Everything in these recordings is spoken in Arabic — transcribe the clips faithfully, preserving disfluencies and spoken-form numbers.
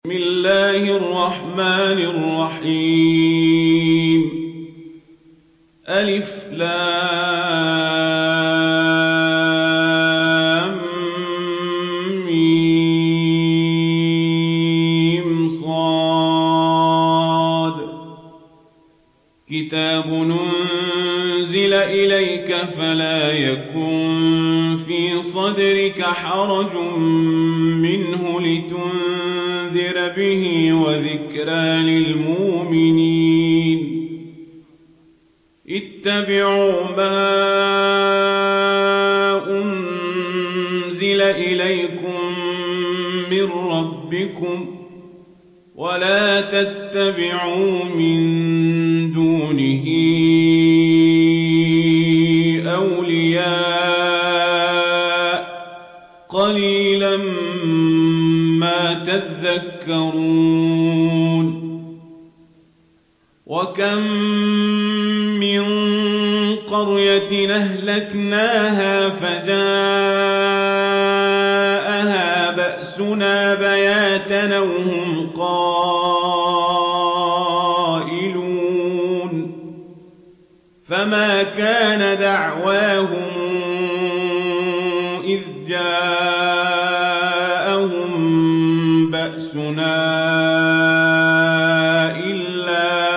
بسم الله الرحمن الرحيم ألف لام ميم صاد كتاب أنزل إليك فلا يكن في صدرك حرج منه لتنذر به وذكرى للمؤمنين اتبعوا ما أنزل إليكم من ربكم ولا تتبعوا من دونه أولياء قليلا ما تذكرون وكم من قرية أهلكناها فجاءها بأسنا بياتا وهم قائلون فما كان دعواهم إذ جاءهم بأسنا إلا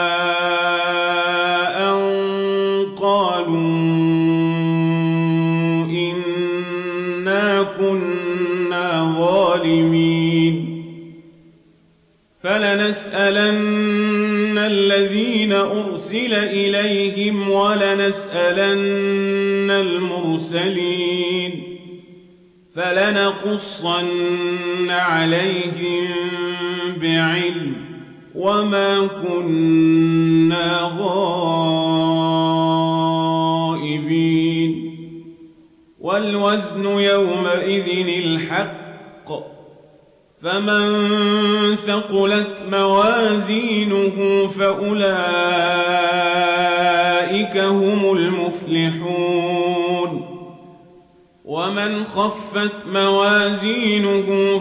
أن قالوا إنا كنا ظالمين فلنسألن الذين أرسل إليهم ولنسألن المرسلين فلنقصن عليهم بعلم وما كنا غائبين والوزن يومئذ الحق فمن ثقلت موازينه فأولئك هم المفلحون ومن خفت موازينه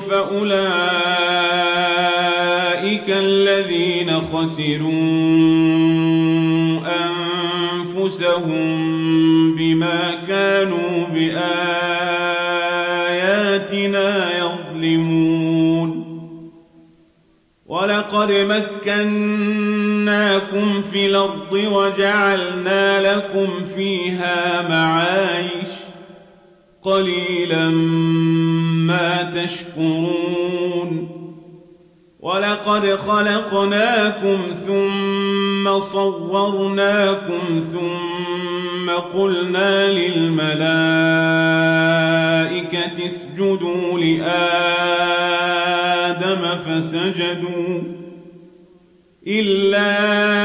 فأولئك الذين خسروا أنفسهم بما كانوا بآياتنا يظلمون ولقد مكناكم في الأرض وجعلنا لكم فيها معايش قليلا ما تشكرون ولقد خلقناكم ثم صورناكم ثم قلنا للملائكة اسجدوا لآدم فسجدوا إلا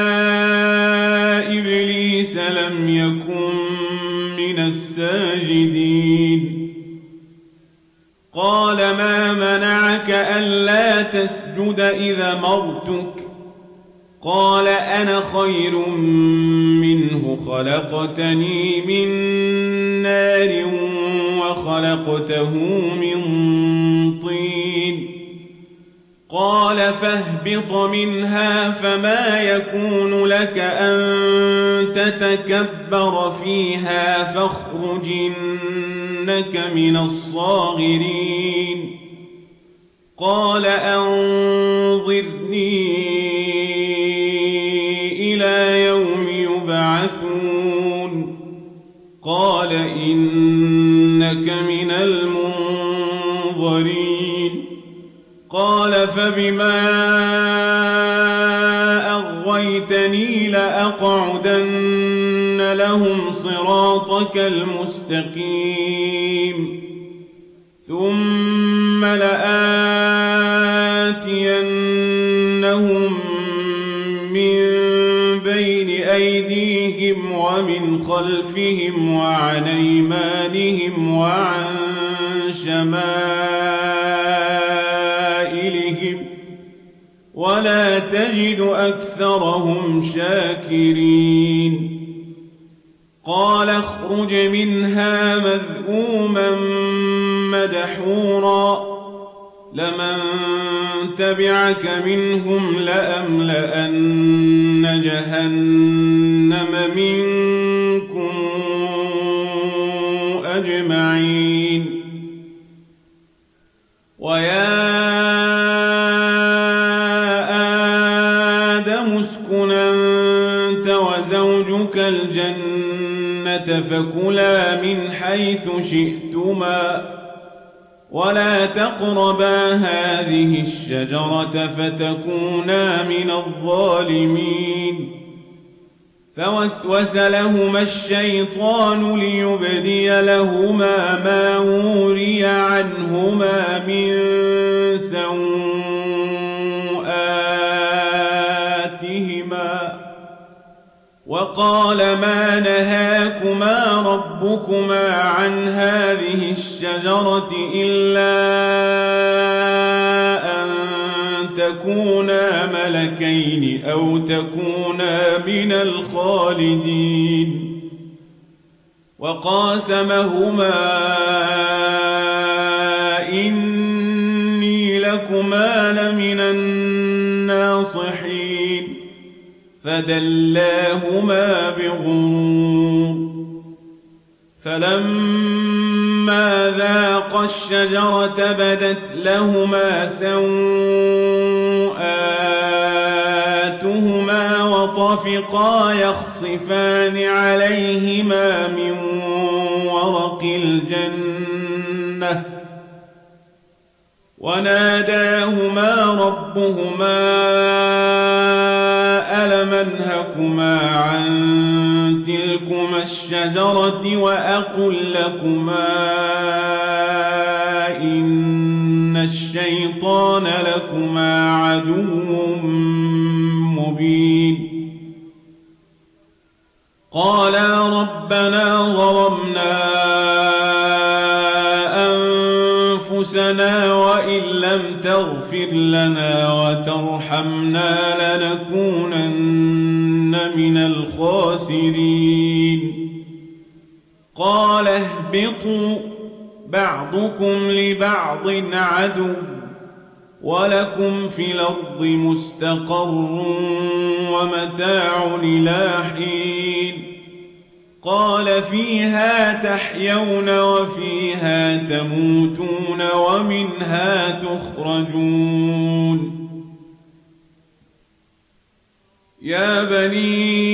إبليس لم يكن من الساجدين قال ما منعك ألا تسجد إذا مرتك قال أنا خير منه خلقتني من نار وخلقته من طين قال فاهبط منها فما يكون لك أن تتكبر فيها فاخرج إنك من الصاغرين قال أنظرني إلى يوم يبعثون قال إنك من المنظرين قال فبما أغويتني لأقعدن لهم صراطك المستقيم ثم لآتينهم من بين أيديهم ومن خلفهم وعن أيمانهم وعن شمائلهم ولا تجد أكثرهم شاكرين قال اخرج منها مذءوما مدحورا لمن تبعك منهم لأملأن جهنم منكم أجمعين ويا آدم اسكن أنت وزوجك الجنة فكلا من حيث شئتما ولا تقربا هذه الشجرة فتكونا من الظالمين فوسوس لهما الشيطان ليبدي لهما ما وري عنهما من سوآتهما وقال ما نهاكما ربكما عن هذه الشجرة إلا أن تكونا ملكين أو تكونا من الخالدين وقاسمهما إني لكما لمن الناصحين فدلاهما بغرور فلما ذاقا الشجرة بدت لهما سوآتهما وطفقا يخصفان عليهما من ورق الجنة وناداهما ربهما ألم أنهكما عن تلكما الشجرة وأقل لكما إن الشيطان لكما عدو مبين قالا ربنا ظلمنا أنفسنا وإن لم تغفر لنا وترحمنا لنكونن من الخاسرين قال اهبطوا بعضكم لبعض عدو ولكم في الأرض مستقر ومتاع إلى حين قال فيها تحيون وفيها تموتون ومنها تخرجون يا بني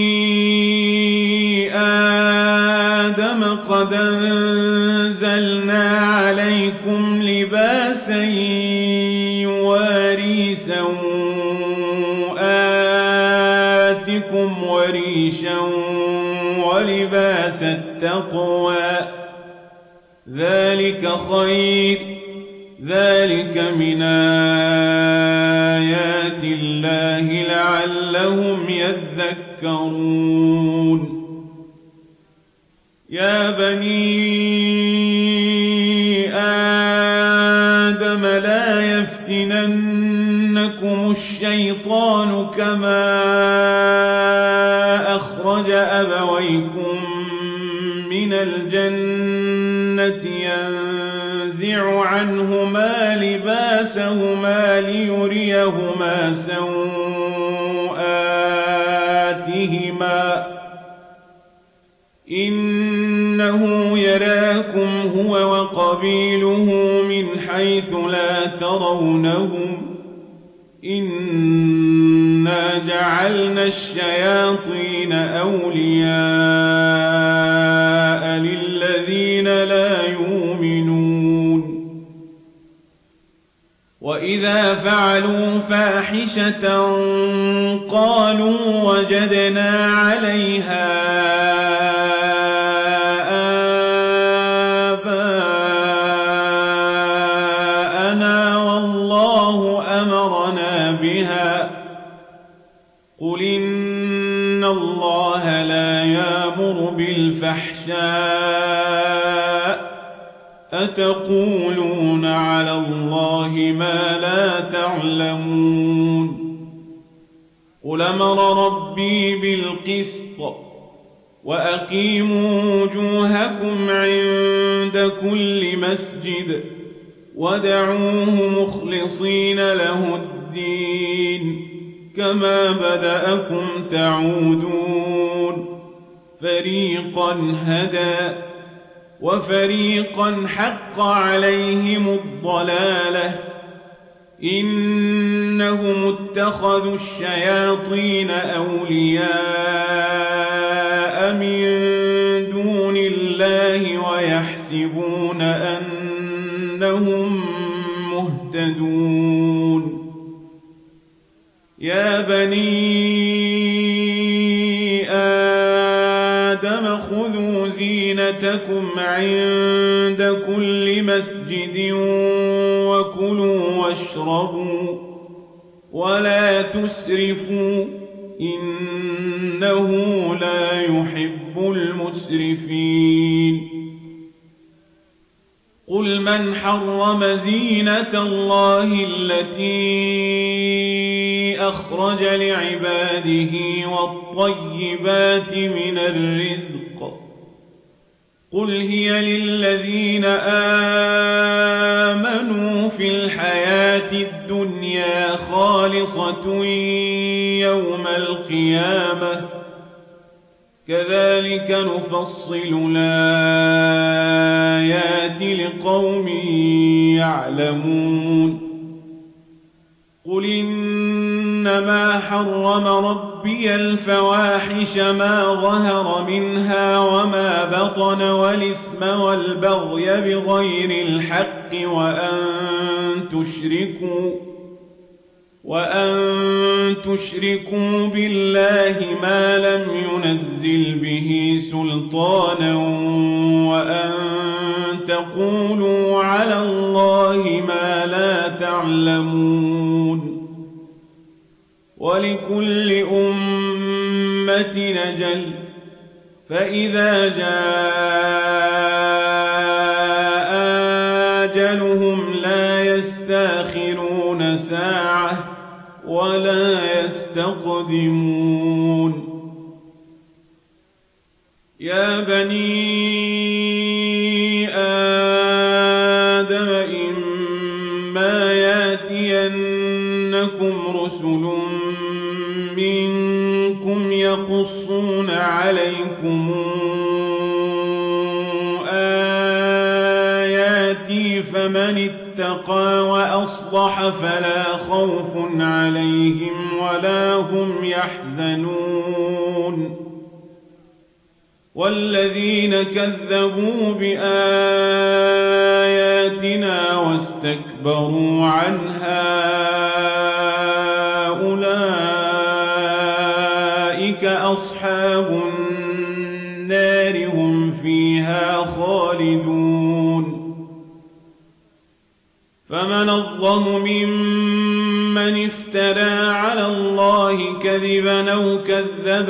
آدم قد أنزلنا عليكم لباسا يواري سوآتكم وريشا ولباس التقوى ذلك خير ذلك من آيات الله لعلهم يذكرون يا بني آدم لا يفتننكم الشيطان كما أخرج أبويكم من الجنة ينزع عنهما لباسهما ليريهما سوآتهما إنه يراكم هو وقبيله من حيث لا ترونهم إنا جعلنا الشياطين أولياء للذين لا يؤمنون وإذا فعلوا فاحشة قالوا وجدنا عليها آباءنا والله أمرنا بها قل إن الله لا يأمر بالفحشاء أتقولون على الله ما لا تعلمون قل أمر ربي بالقسط وأقيموا وجوهكم عند كل مسجد وادعوه مخلصين له الدين كما بدأكم تعودون فريقا هدى وفريقا حق عليهم الضلالة إنهم اتخذوا الشياطين أولياء من دون الله ويحسبون أنهم مهتدون يا بني آدم خذوا زينتكم عند كل مسجد وكلوا واشربوا ولا تسرفوا إنه لا يحب المسرفين قل من حرم زينة الله التي أخرج لعباده والطيبات من الرزق قل هي للذين آمنوا في الحياة الدنيا خالصة يوم القيامة كذلك نفصل الآيات لقوم يعلمون قل إنما حرم ربي الفواحش ما ظهر منها وما بطن والإثم والبغي بغير الحق وأن تشركوا وأن تشركوا بالله ما لم ينزل به سلطانا وأن تقولوا على الله ما لا تعلمون ولكل أمة أجل فإذا جاء أجلهم لا يستأخرون ساعة ولا يستقدمون يا بني آدم إما يأتينكم رسل منكم يقصون عليكم آياتي فمن اتقى وأصلح فلا خوف عليهم ولا هم يحزنون والذين كذبوا بآياتنا واستكبروا عنها أولئك أصحاب النار هم فيها خالدون فمن الظلم ممن افترى على الله كذبا أو كذب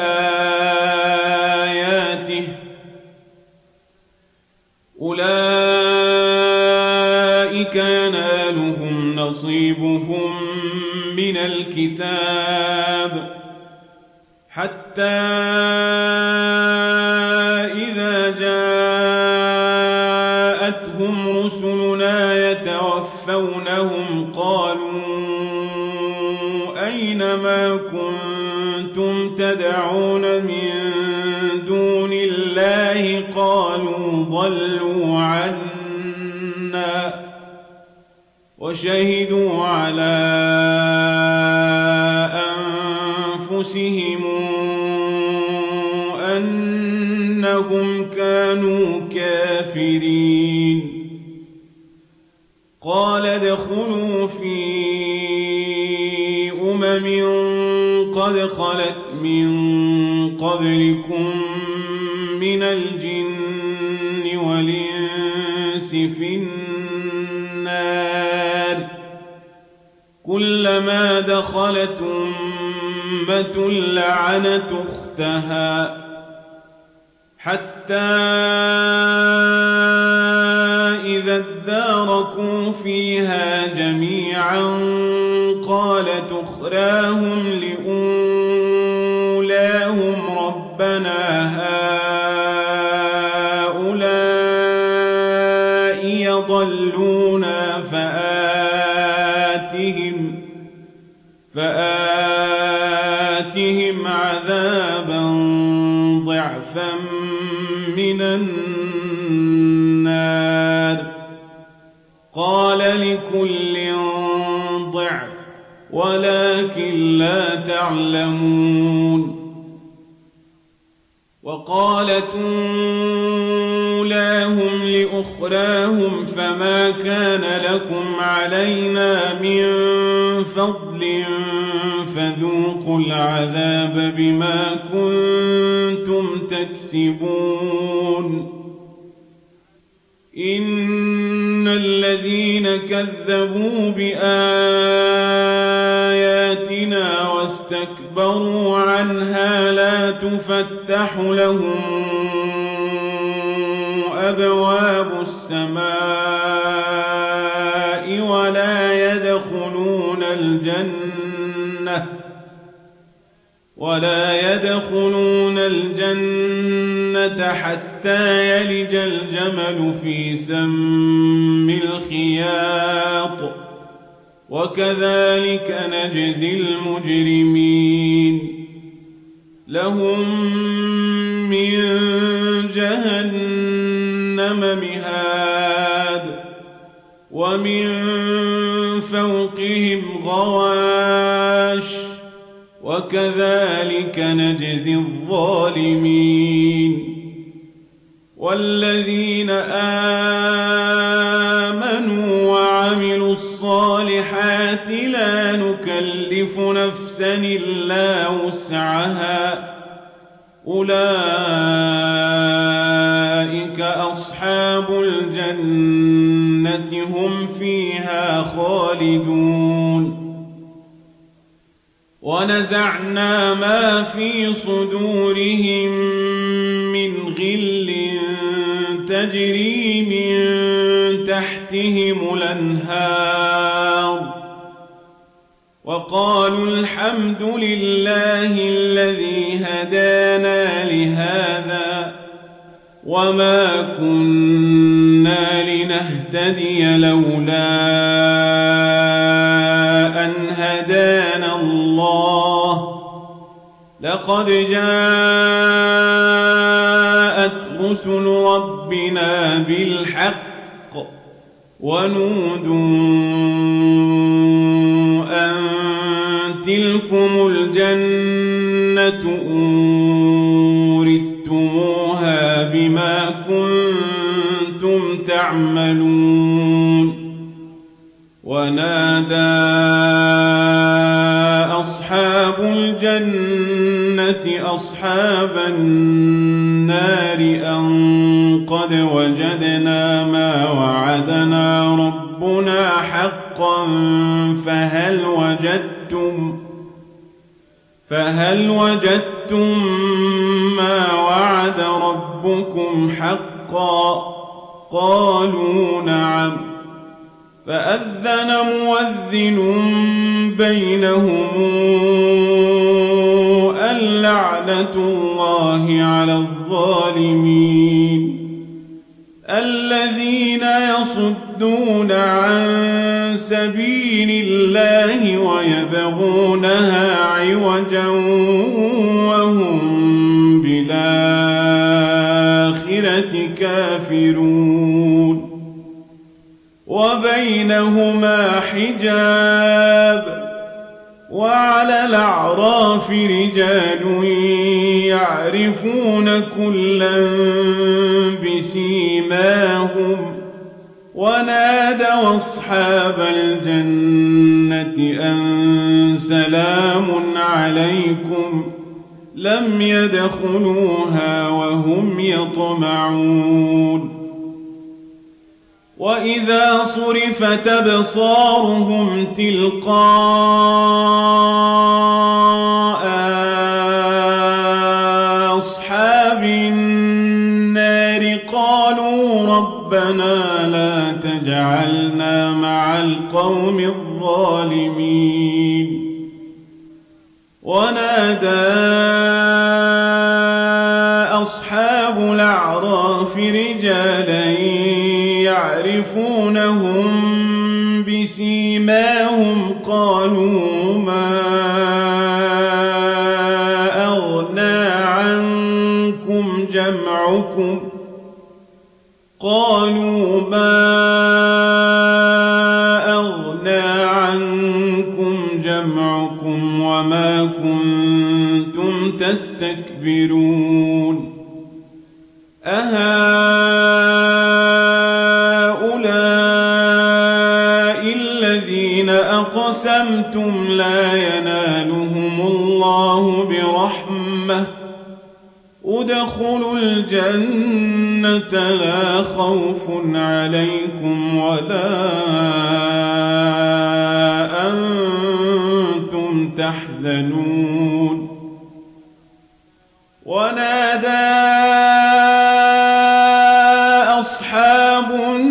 بآياته أولئك ينالهم نصيبهم من الكتاب حتى إذا جاءتهم رسلنا يتوفونهم قالوا أين ما كنتم تدعون من دون الله قالوا ضلوا عنا وشهدوا على أنفسهم أنهم كانوا كافرين قال ادخلوا في أمم قد خلت من قبلكم من الجن والإنس في النار كلما دخلت أمة لعنت أختها حتى إذا اداركوا فيها جميعا قالت أخراهم لأولاهم ربنا هؤلاء يضلون فآتهم عذابا ضعفا من النار. قال لكل ضعف ولكن لا تعلمون. وقالت أولاهم لأخراهم فما كان لكم علينا من فضل فذوقوا العذاب بما كنتم تكسبون. إن الذين كذبوا بآياتنا واستكبروا عنها لا تفتح لهم أبواب السماء ولا يدخلون الجنة ولا يدخلون الجنة حتى يلج الجمل في سم الخياط وكذلك نجزي المجرمين. لهم من جهنم مهاد ومن فوقهم غواش وكذلك نجزي الظالمين. والذين آمنوا وعملوا الصالحات لا نكلف نفسا إلا وسعها أولئك أصحاب الجنة هم فيها خالدون. ونزعنا ما في صدورهم من غل تجري من تحتهم الأنهار وقالوا الحمد لله الذي هدانا لهذا وما كنا لنهتدي لولا أن هدانا الله لقد جاءت رسل ربنا بالحق ونودوا أن تلكم الجنة أورثتموها بما كنتم تعملون. ونادى أصحاب الجنة أصحاب النار أن قد وجدنا ما وعدنا ربنا حقا فهل وجدتم فهل وجدتم ما وعد ربكم حقا؟ قالوا نعم. فأذن مؤذن بينهم اللعنة الله على الظالمين الذين يصدون عن سبيل الله ويبغونها عوجا وهم بالآخرة كافرون. وبينهما حجاب وعلى الأعراف رجال يعرفون كلا بسيماهم ونادوا أصحاب الجنة أن سلام عليكم لم يدخلوها وهم يطمعون. وإذا صرفت أبصارهم تلقاء أصحاب النار قالوا ربنا لا تجعلنا مع القوم الظالمين. ونادى أصحاب الأعراف رجالا يعرفونهم بسيماهم قالوا ما جمعكم قالوا ما أغنى عنكم جمعكم وما كنتم تستكبرون أهؤلاء الذين أقسمتم لا ينالهم الله برحمة ادخلوا الجنة لا خوف عليكم ولا أنتم تحزنون ونادى أصحاب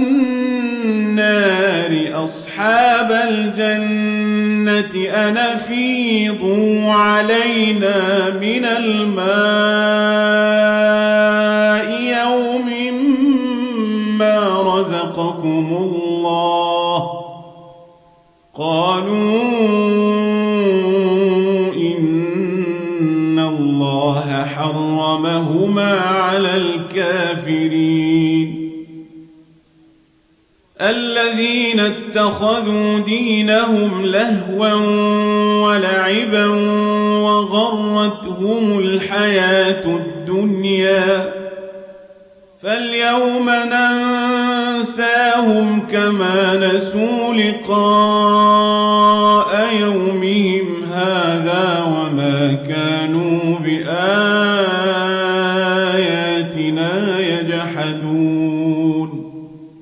النار أصحاب الجنة أن أفيضوا علينا من الماء يوم ما رزقكم الله قالوا إن الله حرمهما على الكافرين الذين اتخذوا دينهم لهوا ولعبا وغرتهم الحياة الدنيا فاليوم ننساهم كما نسوا لقاء يومهم هذا وما كانوا بآياتنا يجحدون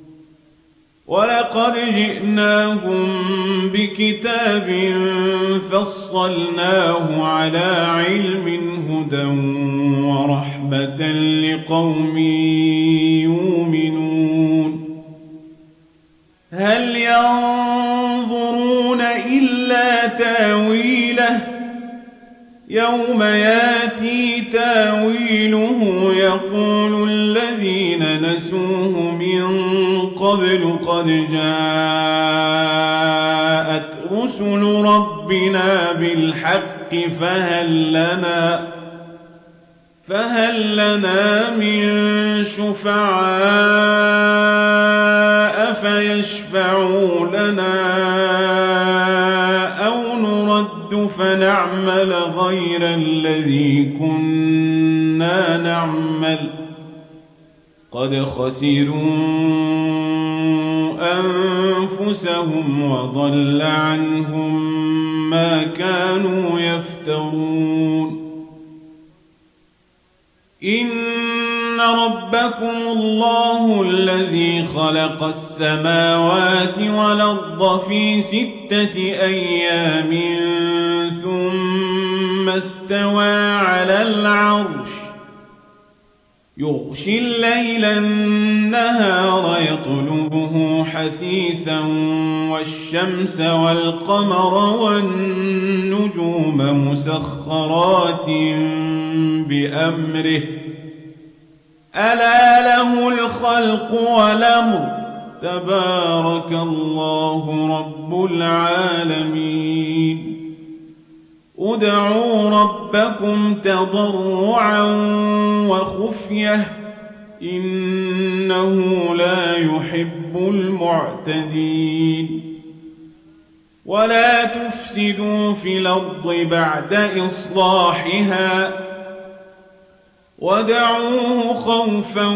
ولقد جئناهم بكتاب فصلناه على علم هدى ورحمة لقوم يؤمنون هل ينظرون إلا تاويله يوم ياتي تاويله يقول الذين نسوه من قبل قد جاءت رسل ربنا بالحق فهل لنا فهل لنا من شفعاء فيشفعوا لنا أو نرد فنعمل غير الذي كنا نعمل قد خسروا أنفسهم وضل عنهم ما كانوا يفترون إن ربكم الله الذي خلق السماوات والأرض في ستة أيام ثم استوى على العرش يغشي الليل النهار يطلبه حثيثا والشمس والقمر والنجوم مسخرات بأمره ألا له الخلق والأمر تبارك الله رب العالمين ادعوا ربكم تضرعا وخفية إنه لا يحب المعتدين ولا تفسدوا في الأرض بعد إصلاحها ودعوه خوفا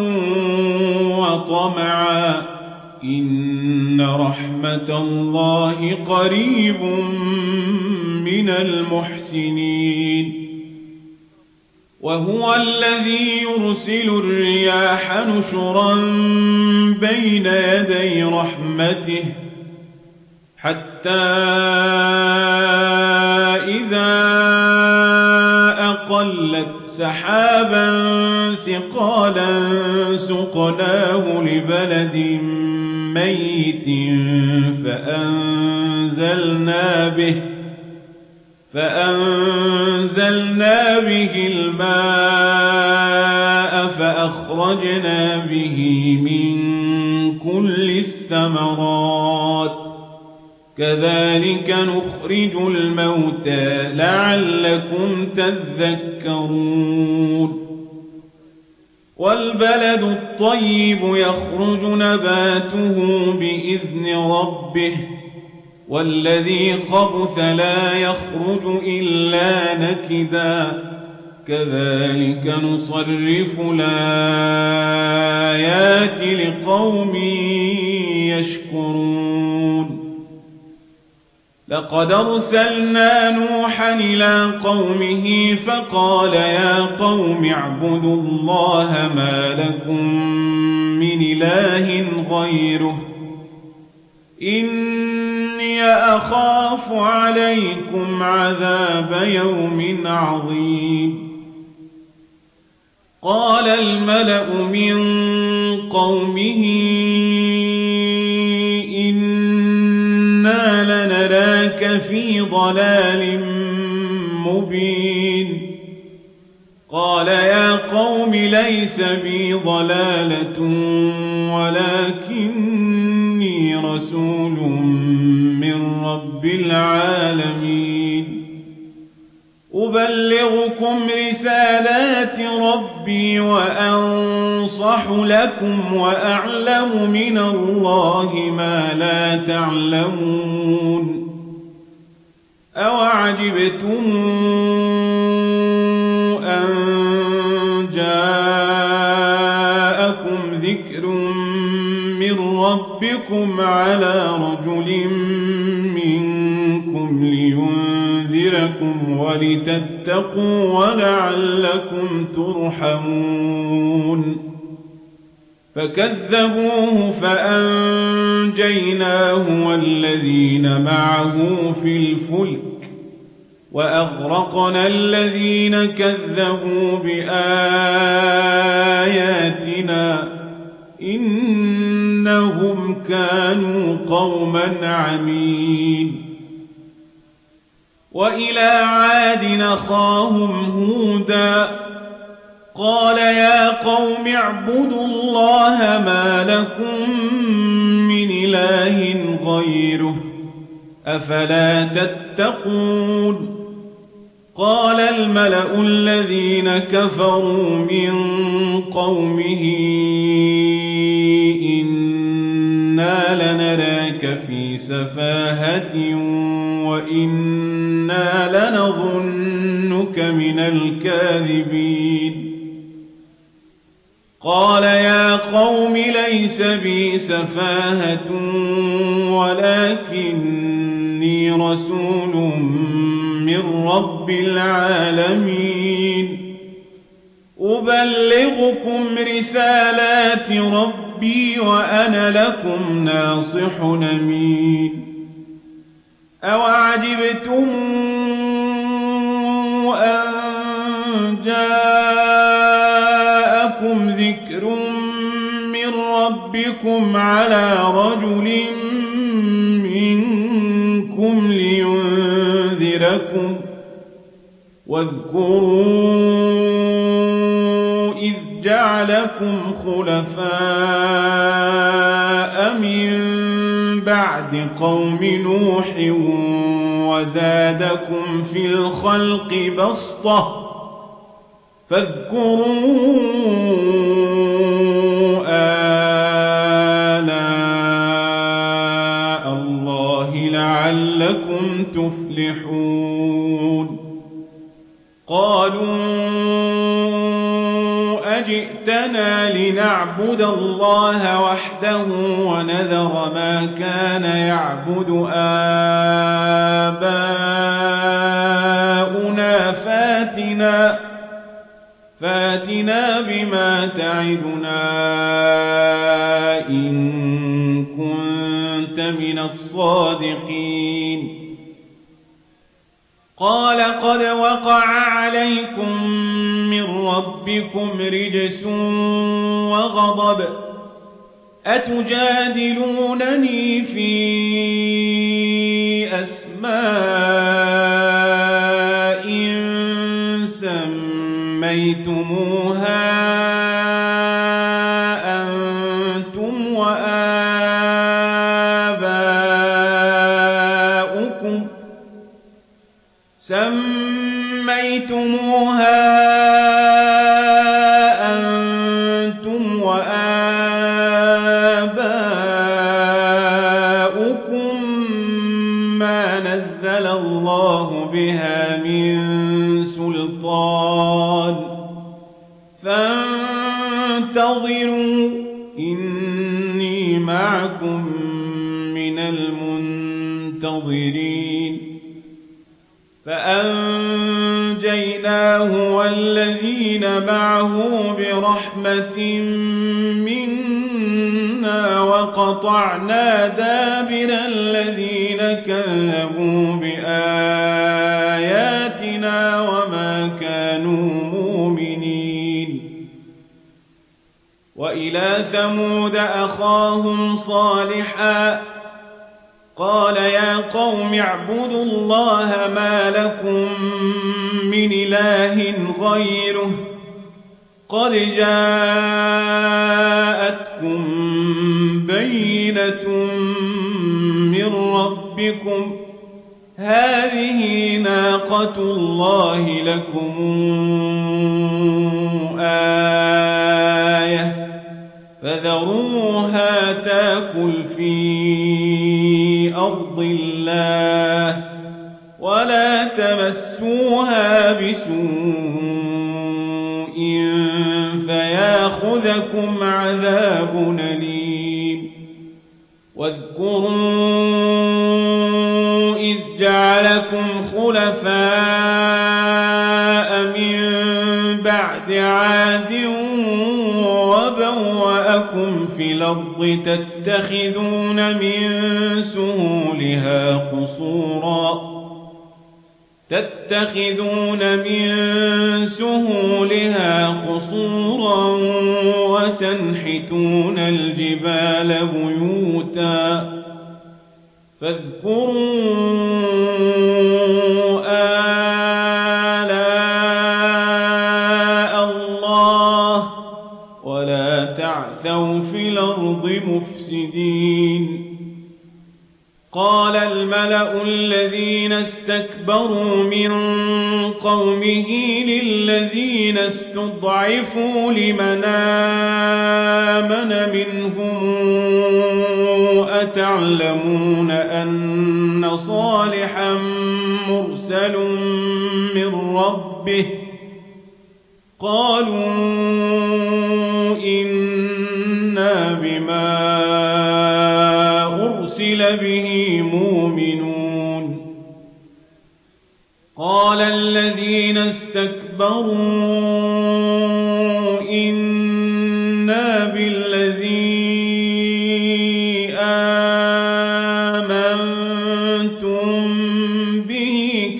وطمعا إن رحمة الله قريب من المحسنين وهو الذي يرسل الرياح نشرا بين يدي رحمته حتى إذا أقلت سحابا ثقالا سقناه لبلد ميت فأنزلنا به فأنزلنا به الماء فأخرجنا به من كل الثمرات كذلك نخرج الموتى لعلكم تذكرون والبلد الطيب يخرج نباته بإذن ربه والذي خبث لا يخرج إلا نكدا كذلك نصرف الآيات لقوم يشكرون لقد أرسلنا نوحا إلى قومه فقال يا قوم اعبدوا الله ما لكم من إله غيره إني أخاف عليكم عذاب يوم عظيم قال الملأ من قومه إنا لنراك في ضلال مبين قال يا قوم ليس بي ضلالة ولكني رسول من رب العالمين أبلغكم رسالات ربي وأنصح لكم وأعلم من الله ما لا تعلمون أوعجبتم أن جاءكم ذكر من ربكم على رجل منكم لينذركم ولتتقوا ولعلكم ترحمون فكذبوه فأنجيناه والذين معه في الفلك وأغرقنا الذين كذبوا بآياتنا إنهم كانوا قوما عمين وإلى عاد أخاهم هودا قال يا قوم اعبدوا الله ما لكم من إله غيره أفلا تتقون قال الملأ الذين كفروا من قومه إنا لنراك في سفاهة وإنا لنظنك من الكاذبين قال يا قوم ليس بي سفاهة ولكني رسول من رب العالمين أبلغكم رسالات ربي وأنا لكم ناصح أمين أوعجبتم أن جاءكم ذكر من ربكم على رجل منكم لينذركم واذكروا إذ جعلكم خلفاء من بعد قوم نوح وزادكم في الخلق بسطة فاذكروا آلاء الله لعلكم تفلحون قالوا أجئتنا لنعبد الله وحده ونذر ما كان يعبد آباؤنا فاتنا فاتنا بما تعدنا إن كنت من الصادقين قال قد وقع عليكم من ربكم رجس وغضب أتجادلونني في أسماء سميتموها أنتم وآباؤكم سميتموها أنتم الله بها من سلطان فانتظروا إني معكم من المنتظرين فأنجيناه والذين معه برحمة منا وقطعنا دابر الذين كذبوا بآياتنا وما كانوا مؤمنين وإلى ثمود أخاهم صالحا قال يا قوم اعبدوا الله ما لكم من إله غيره قد جاءتكم بينة من ربكم هذه ناقة الله لكم آية فذروها تاكل في أرض الله ولا تمسوها بسوء فياخذكم عذاب أليم واذكروا إذ جعلكم خلفاء من بعد عاد وبوأكم في الأرض تتخذون من سهولها قصورا تتخذون من سهولها قصورا وتنحتون الجبال بيوتا فاذكروا آلاء الله ولا تعثوا في الأرض مفسدين قال الملأ الذين استكبروا من قومه للذين استضعفوا لمن آمن منهم أتعلمون أن صالحا مرسل من ربه قالوا إنا بما أرسل به مؤمنون قال الذين استكبروا إنا بالذي آمنتم به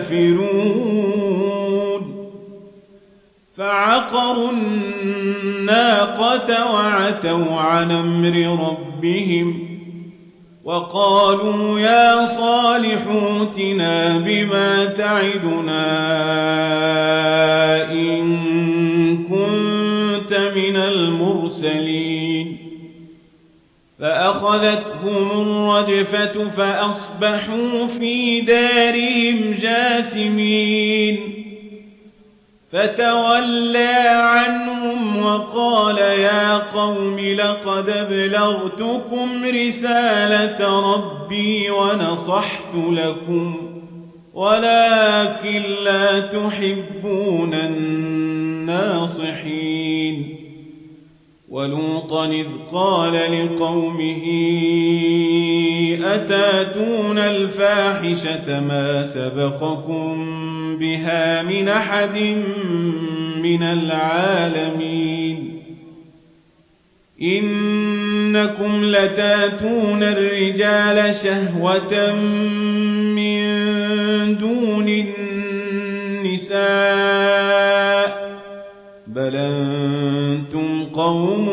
كافرون فعقروا الناقة وعتوا عن أمر ربهم وقالوا يا صالح ائتنا بما تعدنا إن كنت من المرسلين فأخذتهم الرجفة فأصبحوا في دارهم جاثمين فتولى عنهم وقال يا قوم لقد أبلغتكم رسالة ربي ونصحت لكم ولكن لا تحبون الناصحين ولوطا إذ قال لقومه أتاتون الفاحشة ما سبقكم بها من أحد من العالمين إنكم لتاتون الرجال شهوة من دون النساء بل أنتم قوم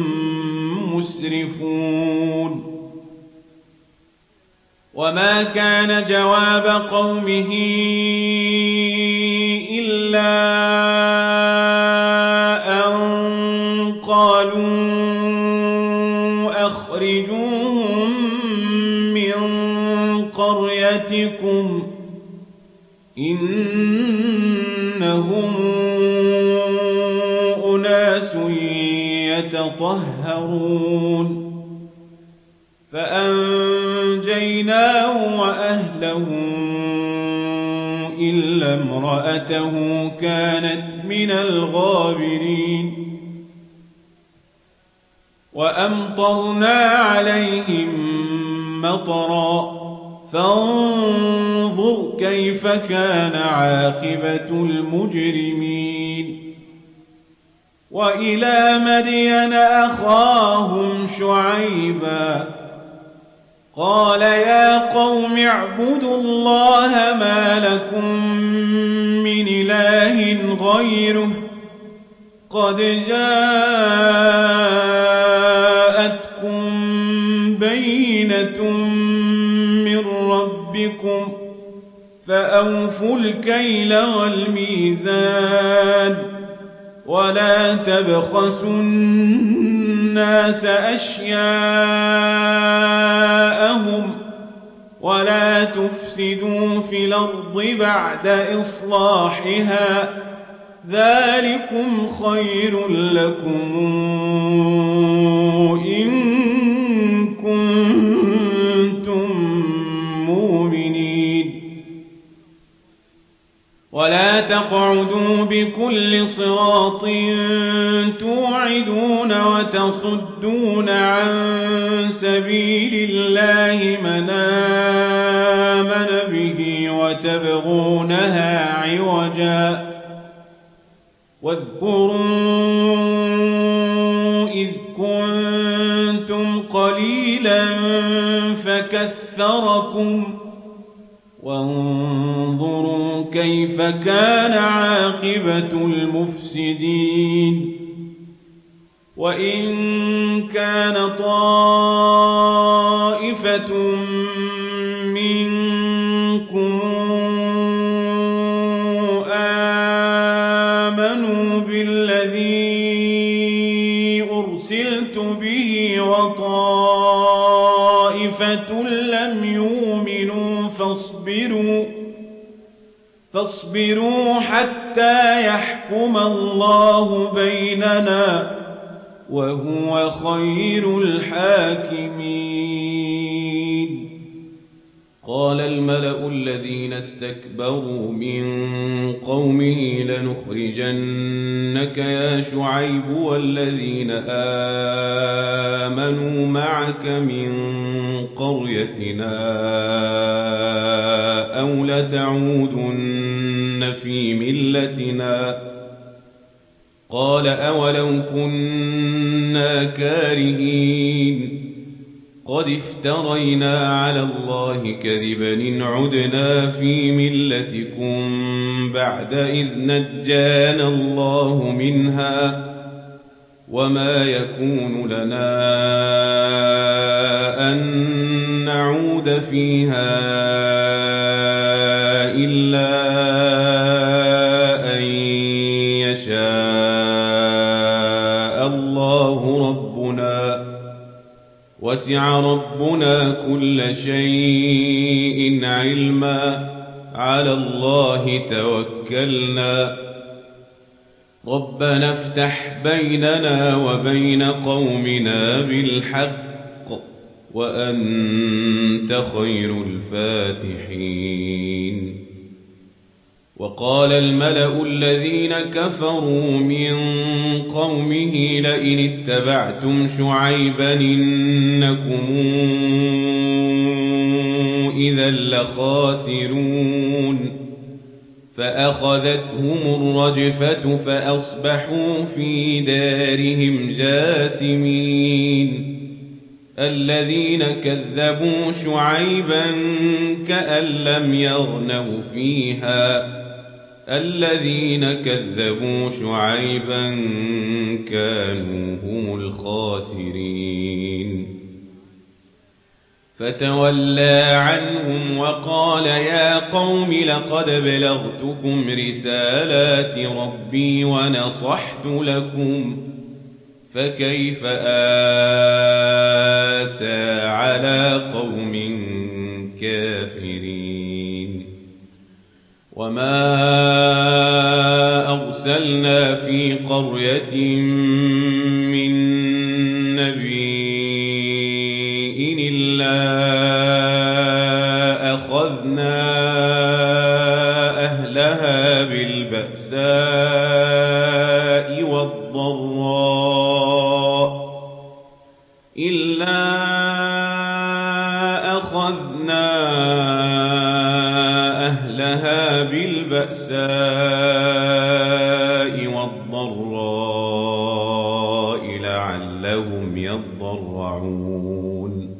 مسرفون وما كان جواب قومه إلا أن قالوا أخرجوهم من قريتكم إنهم أناس يتطهرون فأنجيناه وأهله إلا امرأته كانت من الغابرين وأمطرنا عليهم مطرا فانظر كيف كان عاقبة المجرمين وإلى مدين أخاهم شعيبا قال يا قوم اعبدوا الله ما لكم من إله غيره قد جاءتكم بينة من ربكم فأوفوا الكيل والميزان ولا تبخسوا الناس أشياءهم ولا تفسدوا في الأرض بعد إصلاحها ذلكم خير لكم إن كنتم مؤمنين ولا تقعدوا بكل صراط توعدون وتصدون عن سبيل الله من آمن به وتبغونها عوجا واذكروا إذ كنتم قليلا فكثركم وانظروا كيف كان عاقبة المفسدين وإن كان طائفة منكم آمنوا بالذي أرسلت به وطائفة لم يؤمنوا فاصبروا فاصبروا حتى يحكم الله بيننا وهو خير الحاكمين قال الملأ الذين استكبروا من قومه لنخرجنك يا شعيب والذين آمنوا معك من قريتنا أو لتعودن في ملتنا قال أولو كنا كارهين قد افترينا على الله كذبا إن عدنا في ملتكم بعد إذ نجانا الله منها وما يكون لنا أن نعود فيها إلا أن يشاء الله ربنا وسع ربنا كل شيء علما على الله توكلنا ربنا افتح بيننا وبين قومنا بالحق وأنت خير الفاتحين وقال الملأ الذين كفروا من قومه لئن اتبعتم شعيبا إنكم إذا لخاسرون فأخذتهم الرجفة فأصبحوا في دارهم جاثمين الذين كذبوا شعيبا كأن لم يغنوا فيها الذين كذبوا شعيبا كانوا هم الخاسرين فتولى عنهم وقال يا قوم لقد بلغتكم رسالات ربي ونصحت لكم فكيف آسى على قوم كافرين وما أرسلنا في قرية من نبي إلا أخذنا بالبأساء والضراء إلا أخذنا أهلها بالبأساء والضراء لعلهم يضرعون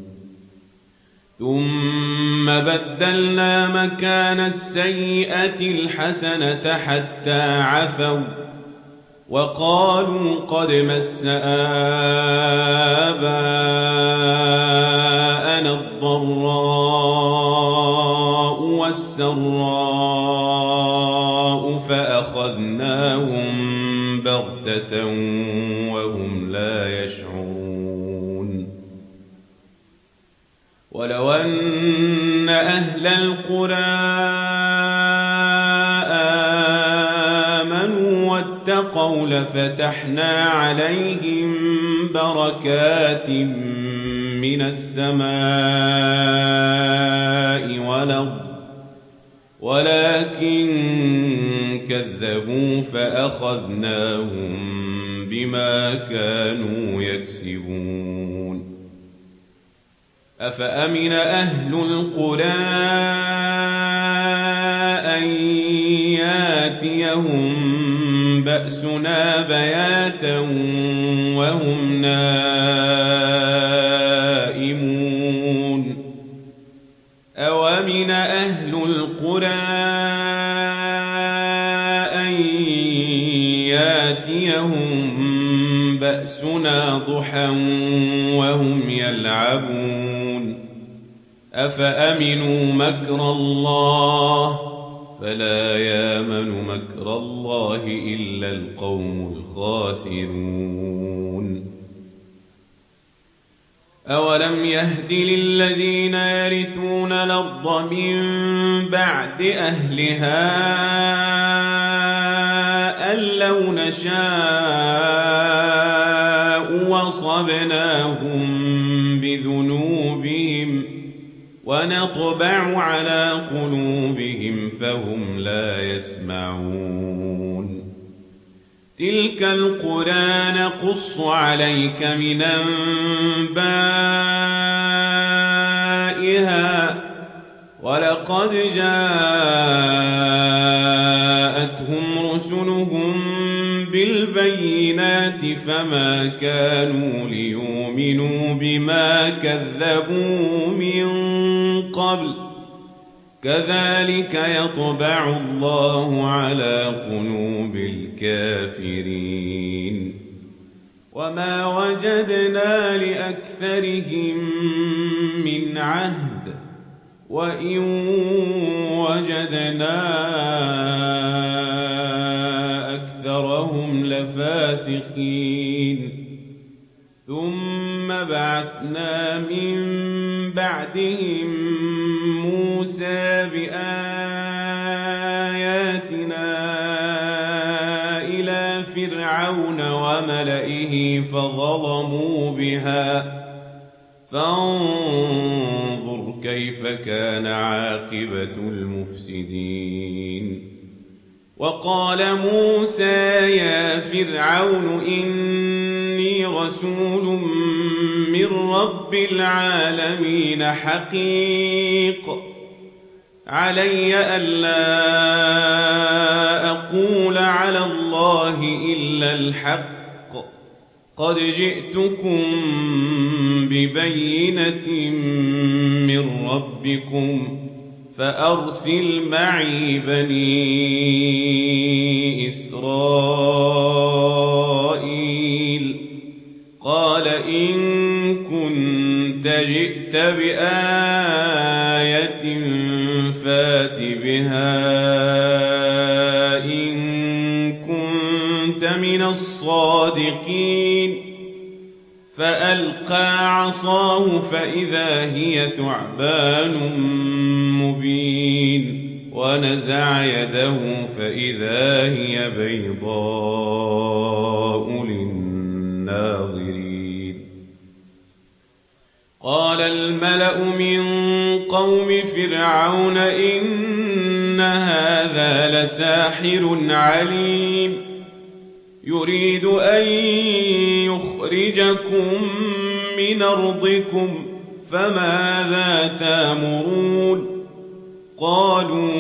ثم بدلنا مكان السيئة الحسنة حتى عفوا وقالوا قد مس آباءنا الضراء والسراء فأخذناهم بغتة وهم لا يشعرون ولو أن أهل القرى آمنوا واتقوا لفتحنا عليهم بركات من السماء والأرض ولكن كذبوا فأخذناهم بما كانوا يكسبون أفأمن أهل القرى أن ياتيهم بأسنا بياتا وهم نائمون أومن أهل القرى أن ياتيهم بأسنا ضحى وهم يلعبون أفأمنوا مكر الله فلا يامن مكر الله إلا القوم الخاسرون أولم يهد للذين يرثون الأرض من بعد أهلها أن لو نشاء وصبناهم بذنوبهم ونطبع على قلوبهم فهم لا يسمعون تلك القرى نقص عليك من أنبائها ولقد جاءتهم رسلهم بالبينات فما كانوا ليؤمنوا بما كذبوا من قبل كذلك يطبع الله على قلوب الكافرين وما وجدنا لأكثرهم من عهد وإن وجدنا أكثرهم لفاسقين ثم بعثنا من بعدهم موسى بآياتنا إلى فرعون وملئه فظلموا بها فانظر كيف كان عاقبة المفسدين وقال موسى يا فرعون إني رسول من رب العالمين حقيق علي ألا أقول على الله إلا الحق قد جئتكم ببينة من ربكم فأرسل معي بني إسرائيل قال إن كنت جئت بآية فات بها إن كنت من الصادقين فألقى عصاه فإذا هي ثعبان مبين ونزع يده فإذا هي بيضاء للناظرين قال الملأ من قوم فرعون إن إن هذا لساحر عليم يريد أن يخرجكم من أرضكم فماذا تأمرون قالوا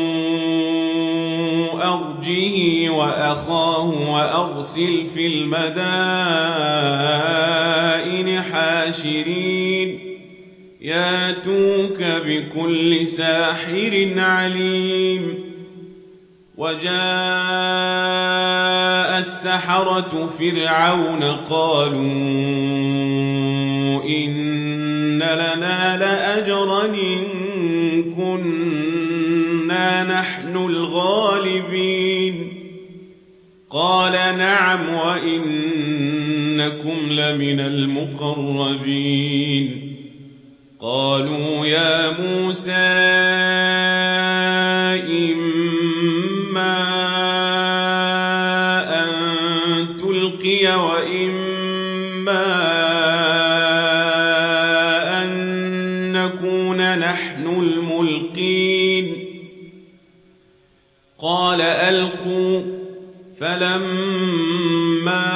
أرجه وأخاه وأرسل في المدائن حاشرين ياتوك بكل ساحر عليم وجاء السحرة فرعون قالوا إن لنا لأجرا إن كنا نحن الغالبين قال نعم وإنكم لمن المقربين قالوا يا موسى إما أن تلقي وإما أن نكون نحن الملقين قال ألقوا فلما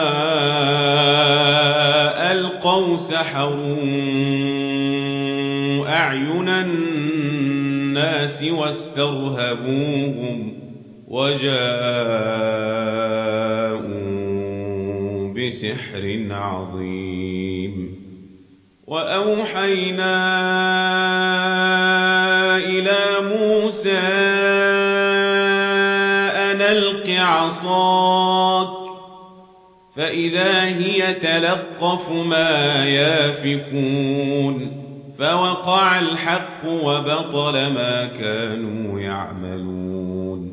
ألقوا سحروا أعين الناس واسترهبوهم وجاءوا بسحر عظيم وأوحينا إلى موسى أن ألق عصاك فإذا هي تلقف ما يافكون فوقع الحق وبطل ما كانوا يعملون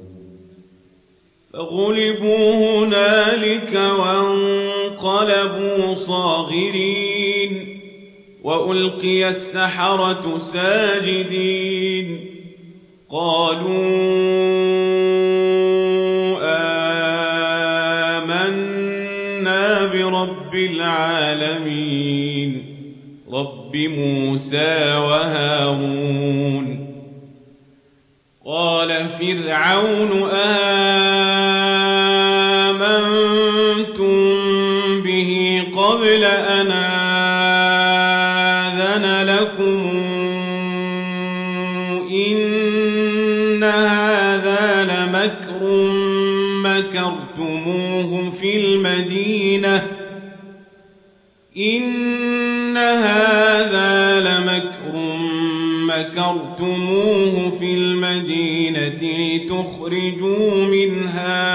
فغلبوا هنالك وانقلبوا صاغرين وألقي السحرة ساجدين قالوا آمنا برب العالمين رب موسى وهارون قال فرعون آمنتم به قبل أن آذن لكم إن هذا لمكر مكرتموه في المدينة إن هذا لمكر مكرتموه في المدينة لتخرجوا منها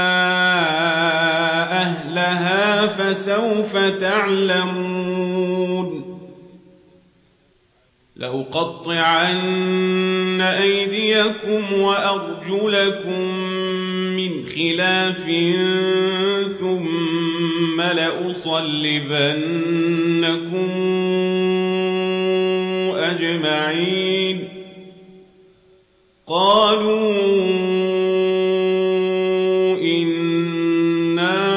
أهلها فسوف تعلمون لأقطعن أيديكم وأرجلكم من خلاف ثم لأصلبنكم أجمعين قالوا إنا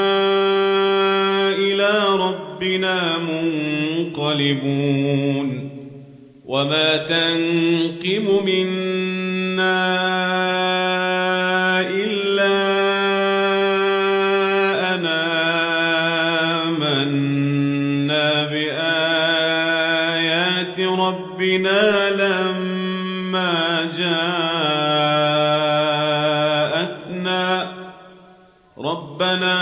إلى ربنا منقلبون وما تنقم منا إلا أن آمنا بآيات ربنا لما جاءتنا ربنا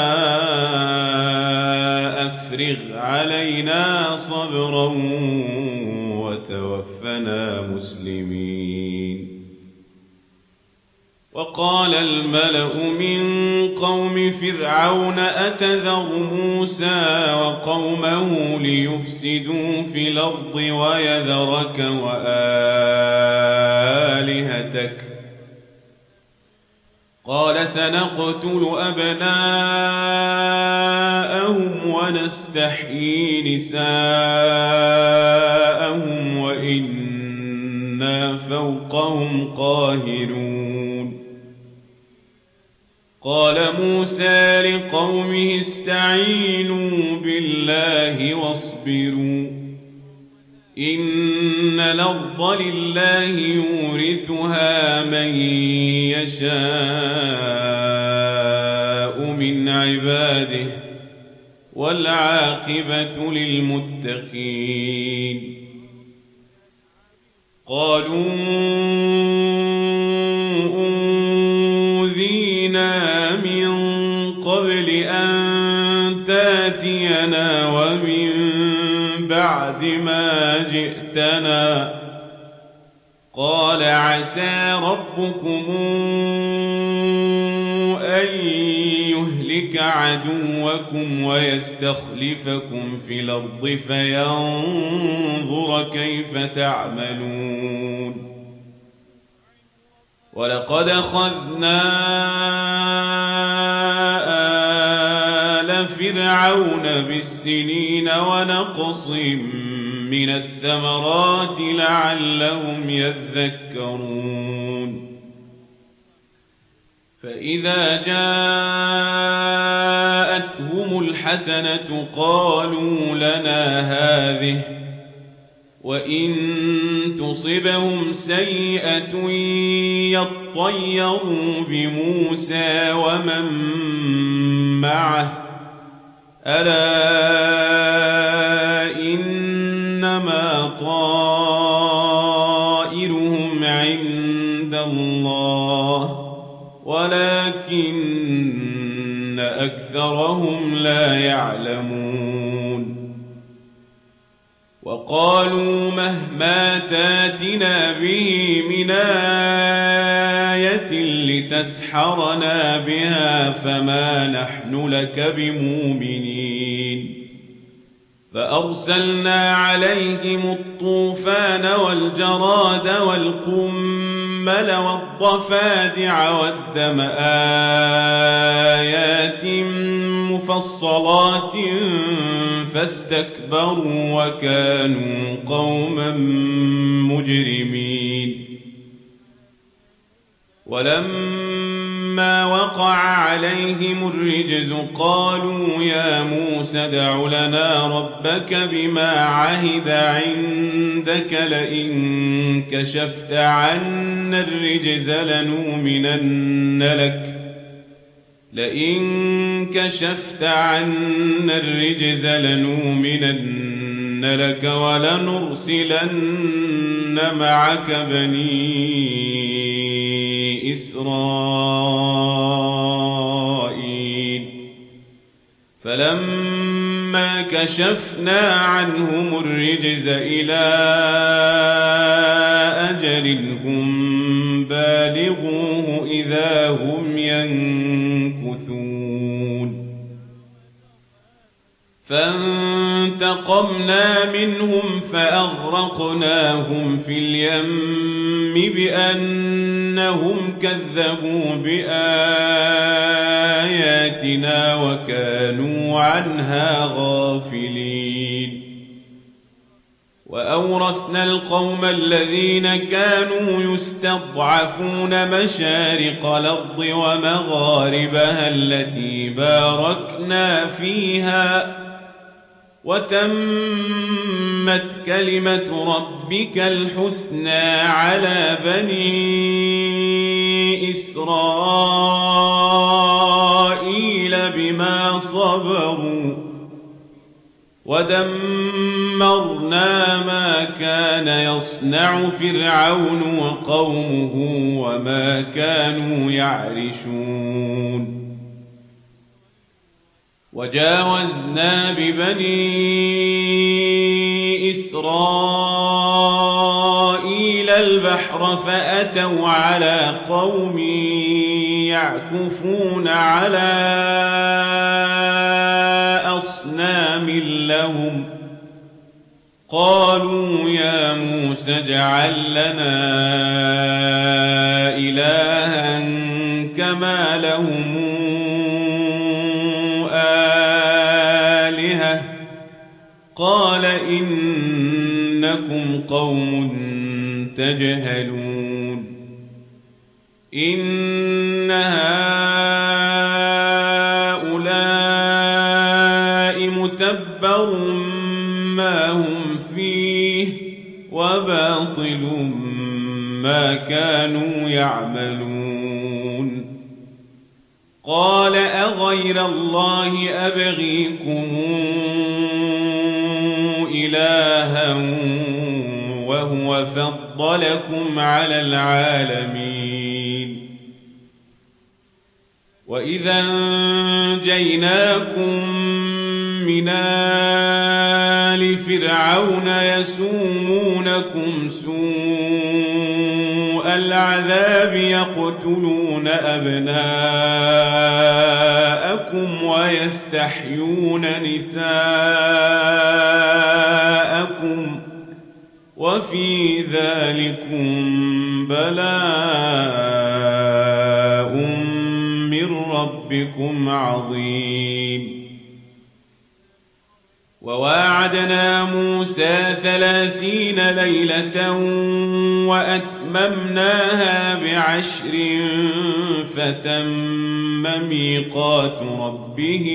أفرغ علينا صبرا وتوفنا مسلمين وقال الملأ من قوم فرعون أتذر موسى وقومه ليفسدوا في الأرض ويذرك وآلهتك قال سنقتل أبناءهم ونستحيي نساءهم وإنا فوقهم قاهرون قال موسى لقومه استعينوا بالله واصبروا إن الأرض لله يورثها من يشاء من عباده والعاقبة للمتقين. قالوا أوذينا من قبل أن تاتينا ومن بعد ما جئتنا. قال عسى ربكم أن يهلك عدوكم ويستخلفكم في الأرض فينظر كيف تعملون. ولقد أخذنا آل فرعون بالسنين ونقص من الثمرات لعلهم يذكرون. فإذا جاءتهم الحسنة قالوا لنا هذه وإن تصبهم سيئة يطيروا بموسى ومن معه ألا إنما طائرهم عند الله ولكن أكثرهم لا يعلمون. وقالوا مهما تاتنا به من آية لتسحرنا بها فما نحن لك بمؤمنين. فأرسلنا عليهم الطوفان والجراد والقمل والضفادع والدم آيات مفصلات فاستكبروا وكانوا قوما مجرمين. ولما وقع عليهم الرجز قالوا يا موسى ادع لنا ربك بما عهد عندك لئن كشفت عنا الرجز لنؤمنن لك لئن كشفت عنا الرجز لنؤمنن لك ولنرسلن معك بني إسرائيل. فلما كشفنا عنهم الرجز إلى أجل هم بالغوه إذا هم ينكثون. فانتقمنا منهم فأغرقناهم في اليم بأنهم كذبوا بآياتنا وكانوا عنها غافلين. وأورثنا القوم الذين كانوا يستضعفون مشارق الأرض ومغاربها التي باركنا فيها وتمت كلمة ربك الحسنى على بني إسرائيل بما صبروا ودمرنا ما كان يصنع فرعون وقومه وما كانوا يعرشون. وجاوزنا ببني إسرائيل البحر فأتوا على قوم يعكفون على أصنام لهم قالوا يا موسى اجعل لنا إلها كما لهم آلهة قال إنكم قوم تجهلون. إن هؤلاء متبر ما هم فيه وباطل ما كانوا يعملون قال أغير الله أبغيكم إلها وهو فضلكم على العالمين وإذا أنجيناكم من آل فرعون يسومونكم سوء العذاب يقتلون أبناءكم ويستحيون نساءكم وفي ذلكم بلاء من ربكم عظيم وواعدنا موسى ثلاثين ليلة وأتممناها بعشر فتم ميقات ربه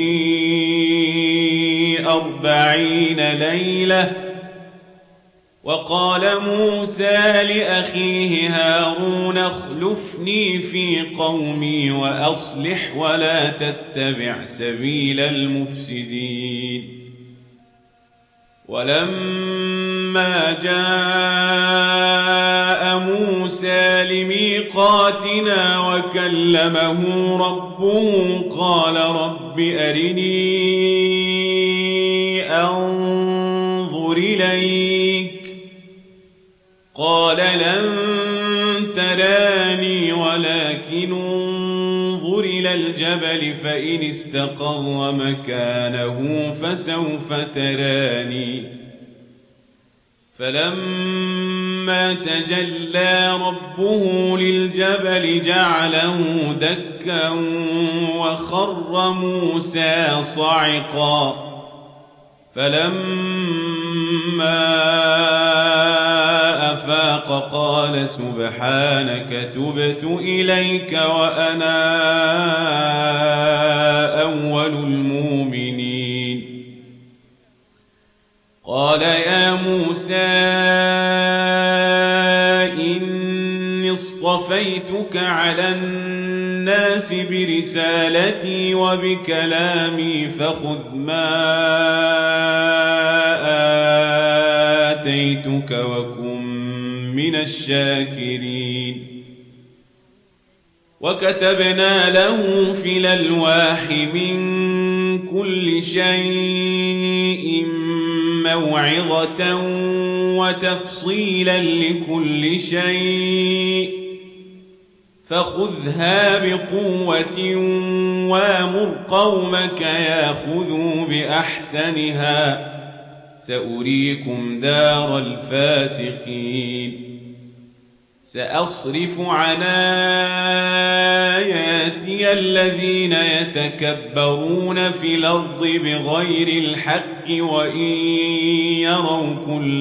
أربعين ليلة وقال موسى لأخيه هارون اخلفني في قومي وأصلح ولا تتبع سبيل المفسدين ولما جاء موسى لميقاتنا وكلمه ربه قال رب أرني أنظر إليك قال لن تراني ولكن انظر إلى الجبل فإن استقر مكانه فسوف تراني فلما تجلى ربه للجبل جعله دكا وخر موسى صعقا فلما أفاق قال سبحانك تبت إليك وأنا أول المؤمنين قال يا موسى إني اصطفيتك على الناس برسالتي وبكلامي فخذ ما آتيتك وكن من الشاكرين وكتبنا له في الألواح من كل شيء موعظة وتفصيلا لكل شيء فخذها بقوة وامر قومك ياخذوا بأحسنها سأريكم دار الفاسقين سأصرف عن آياتي الذين يتكبرون في الأرض بغير الحق وإن يروا كل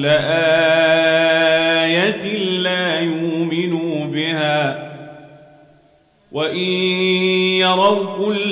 آية لا يؤمنوا بها وإن يروا كل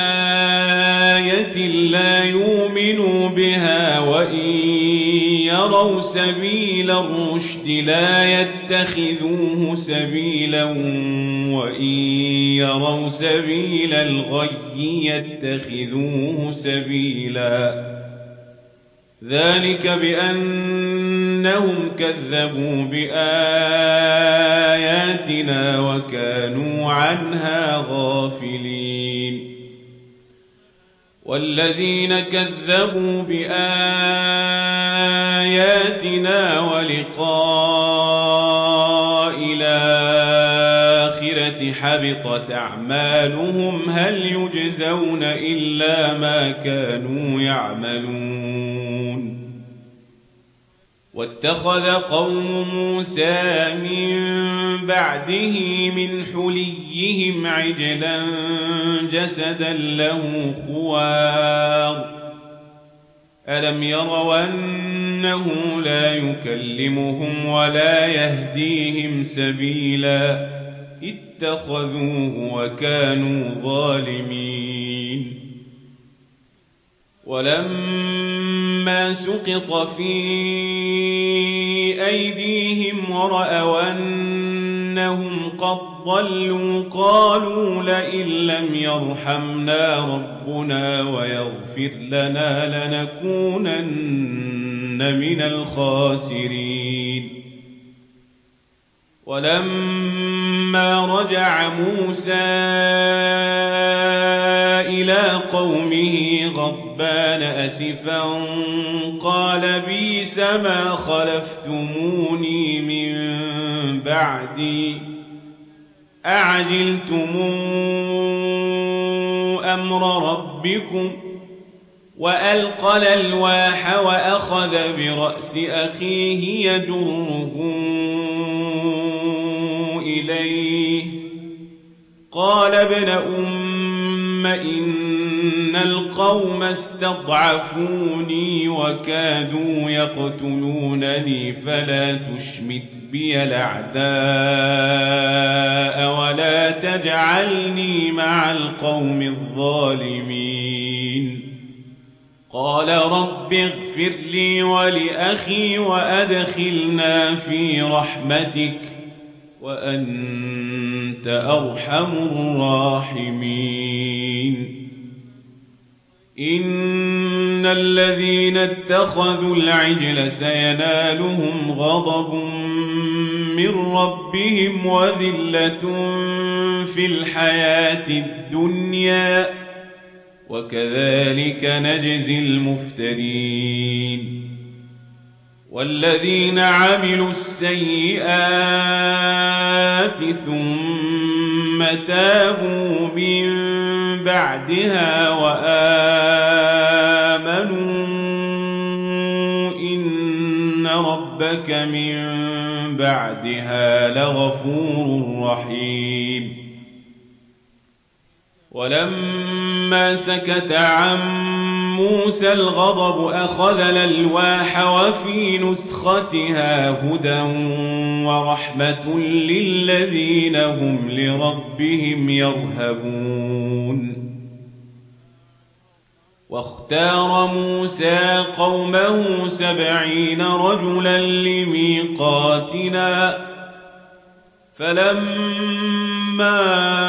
آية لا يؤمنوا بها وإن يروا سبيل الرشد لا يتخذوه سبيلا وإن يروا سبيل الغي يتخذوه سبيلا ذلك بأنهم كذبوا بآياتنا وكانوا عنها غافلين والذين كذبوا بآياتنا ولقاء الآخرة حبطت أعمالهم هل يجزون إلا ما كانوا يعملون واتخذ قوم موسى من بعده من حليهم عجلا جسدا له خوار ألم يروا أنه لا يكلمهم ولا يهديهم سبيلا اتخذوه وكانوا ظالمين ولما سقط في أيديهم ورأوا أن إنهم قد ضلوا قالوا لئن لم يرحمنا ربنا ويغفر لنا لنكونن من الخاسرين. ولما رجع موسى إلى قومه غضبان أسفا قال بئس ما خلفتموني من بعدي أعجلتم أمر ربكم وألقى الألواح وأخذ برأس أخيه يجره إليه قال ابن أم إن القوم استضعفوني وكادوا يقتلونني فلا تشمت بي الأعداء ولا تجعلني مع القوم الظالمين. قال رب اغفر لي ولأخي وأدخلنا في رحمتك وأنت أرحم الراحمين. إن الذين اتخذوا العجل سينالهم غضب من ربهم وذلة في الحياة الدنيا وكذلك نجزي المفترين. والذين عملوا السيئات ثم تابوا من بعدها وآمنوا إن ربك من بعدها لغفور رحيم. ولما سكت عن موسى الغضب أخذ الألواح وفي نسختها هدى ورحمة للذين هم لربهم يرهبون. واختار موسى قومه سبعين رجلا لميقاتنا فلما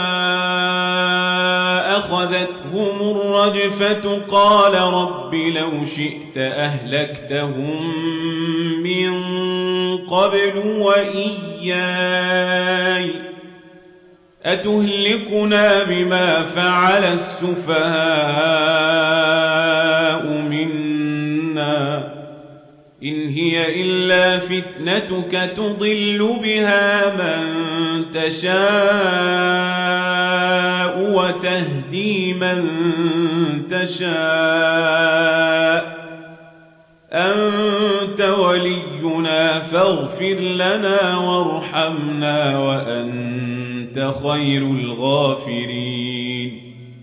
أخذتهم الرجفة قال رب لو شئت أهلكتهم من قبل وإياي أتهلكنا بما فعل السفهاء منا إن هي إلا فتنتك تضل بها من تشاء وتهدي من تشاء أنت ولينا فاغفر لنا وارحمنا وأنت خير الغافرين.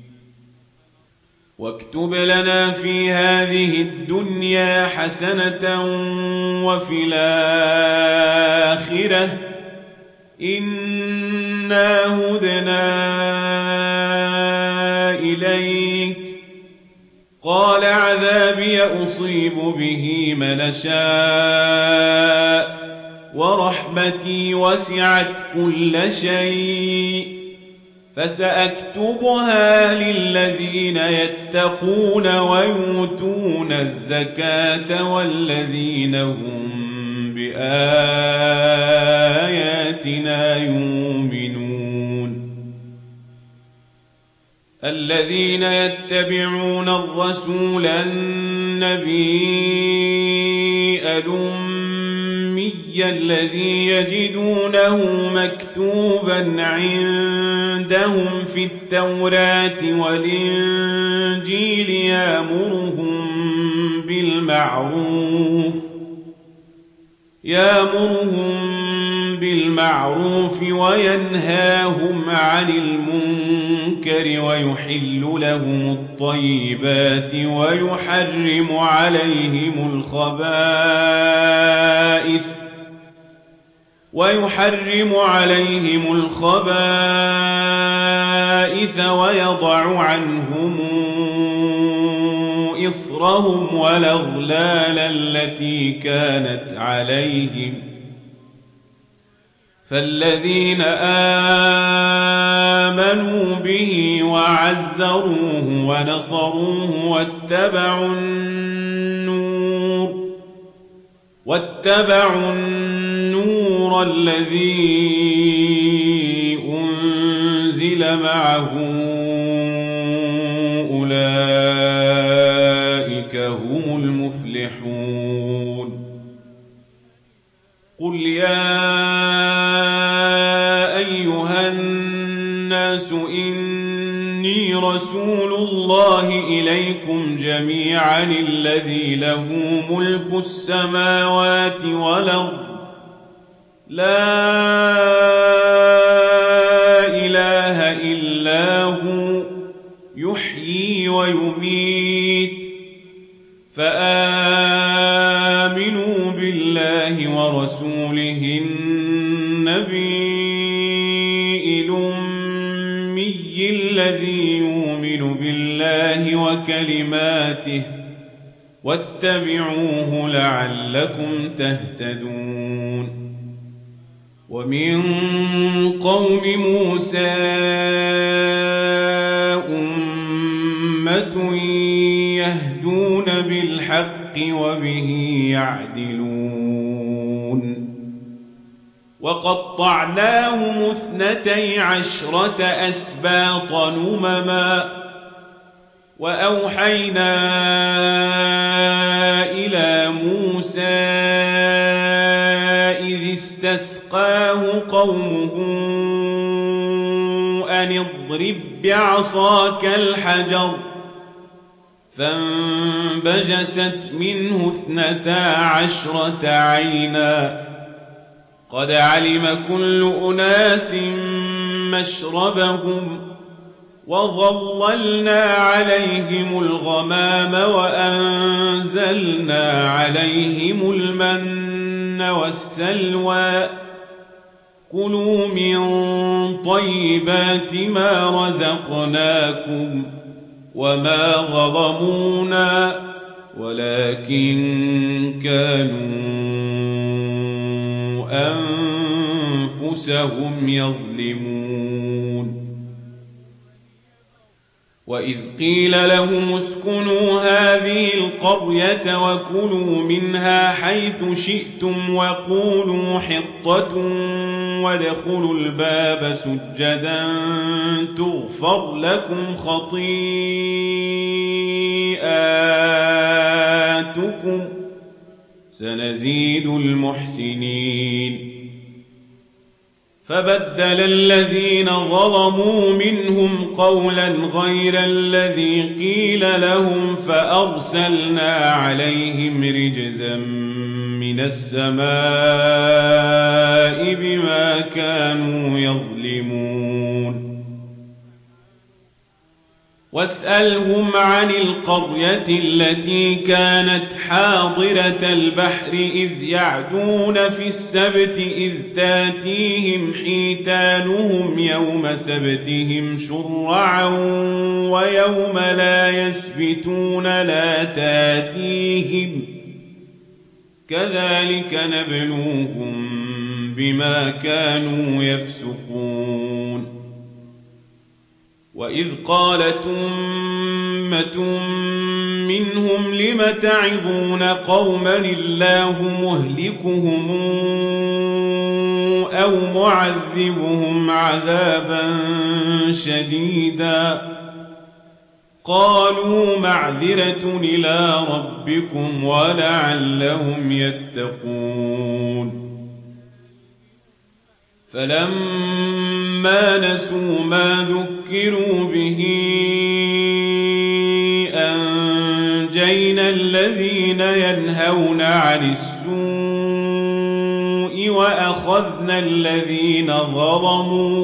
واكتب لنا في هذه الدنيا حسنة وفي الآخرة إنا هدنا إليك قال عذابي أصيب به من شاء ورحمتي وسعت كل شيء فسأكتبها للذين يتقون ويؤتون الزكاة والذين هم بآياتنا يؤمنون. الذين يتبعون الرسول النبي الأمي الذي يجدونه مكتوبا عندهم في التوراة والإنجيل يأمرهم بالمعروف يأمرهم بالمعروف وينهاهم عن المنكر ويحل لهم الطيبات ويحرم عليهم الخبائث ويحرم عليهم الخبائث ويضع عنهم إصرهم والأغلال التي كانت عليهم فالذين آمنوا به وعزروه ونصروه واتبعوا النور واتبعوا النور الذي أنزل معه أولئك هم المفلحون. قل يا أيها الناس إني رسول الله إليكم جميعا الذي له ملك السماوات والأرض لا إله إلا هو يحيي ويميت فآمنوا بالله ورسوله النبي الأمي الذي يؤمن بالله وكلماته واتبعوه لعلكم تهتدون. ومن قوم موسى أمة يهدون بالحق وبه يعدلون. وقطعناهم اثنتي عشرة أسباط نمما وأوحينا إلى موسى إذ استسقاه قومه أن اضرب بعصاك الحجر فانبجست منه اثنتا عشرة عينا قد علم كل أناس مشربهم وظللنا عليهم الغمام وأنزلنا عليهم المن والسلوى كلوا من طيبات ما رزقناكم وما ظلمونا ولكن كانوا أنفسهم يظلمون. وإذ قيل لهم اسكنوا هذه القرية وكلوا منها حيث شئتم وقولوا حطة وادخلوا الباب سجدا تغفر لكم خطيئاتكم سنزيد المحسنين. فبدل الذين ظلموا منهم قولا غير الذي قيل لهم فأرسلنا عليهم رجزا من السماء بما كانوا يظلمون. واسألهم عن القرية التي كانت حاضرة البحر إذ يعدون في السبت إذ تاتيهم حيتانهم يوم سبتهم شرعا ويوم لا يسبتون لا تاتيهم كذلك نبلوهم بما كانوا يفسقون. وإذ قالت أمة منهم لم تعظون قوما الله مهلكهم أو معذبهم عذابا شديدا قالوا معذرة إلى ربكم ولعلهم يتقون. فلما نسوا ما ذكروا به أنجينا الذين ينهون عن السوء وأخذنا الذين ظلموا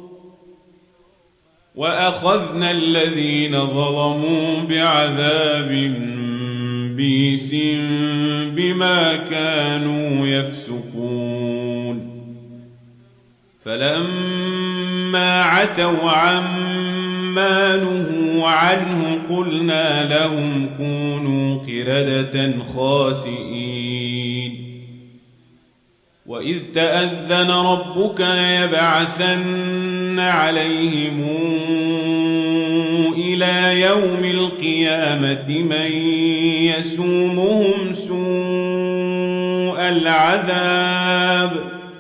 وأخذنا الذين ظلموا بعذاب بئيس بما كانوا يفسقون. فلما عتوا عما نهوا عنه قلنا لهم كونوا قردة خاسئين. وإذ تأذن ربك ليبعثن عليهم إلى يوم القيامة من يسومهم سوء العذاب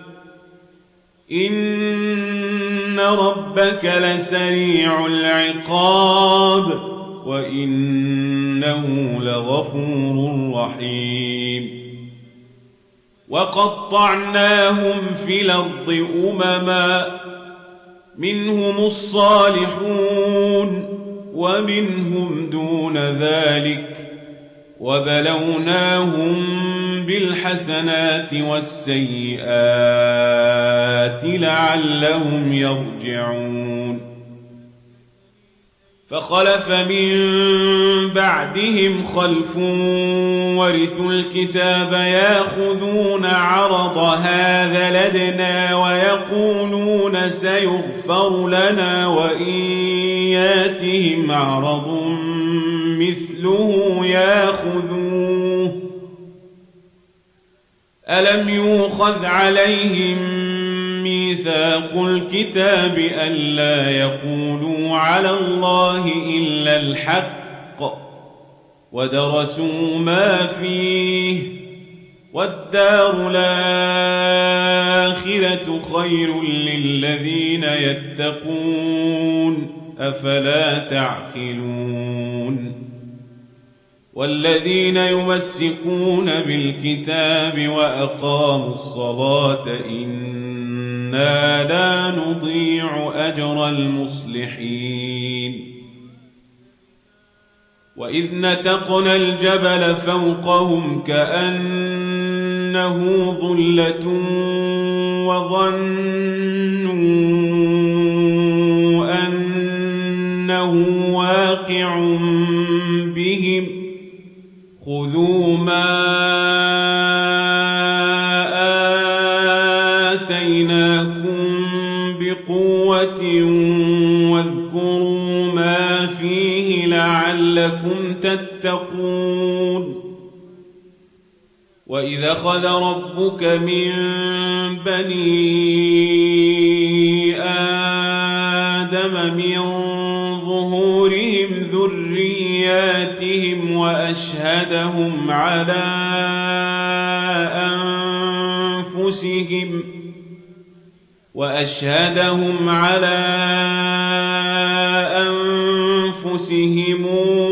إن ربك لسريع العقاب وإنه لغفور رحيم وقطعناهم في الأرض أمما منهم الصالحون ومنهم دون ذلك وبلوناهم بالحسنات والسيئات لعلهم يرجعون فخلف من بعدهم خلف ورثوا الكتاب ياخذون عرض هذا لدنا ويقولون سيغفر لنا وإن ياتهم عرض مثله ياخذوه ألم يؤخذ عليهم ميثاق الكتاب ألا يقولوا على الله إلا الحق ودرسوا ما فيه والدار الآخرة خير للذين يتقون أفلا تعقلون والذين يمسكون بالكتاب وأقاموا الصلاة إنا لا نضيع أجر المصلحين وإذ نتقنا الجبل فوقهم كأنه ظلة وظنوا أنه واقع بهم خذوا ما آتيناكم بقوة واذكروا ما فيه لعلكم تتقون وإذ أخذ ربك من بني آدم من ظهورهم ذرياتهم وأشهدهم على أنفسهم وأشهدهم على أنفسهم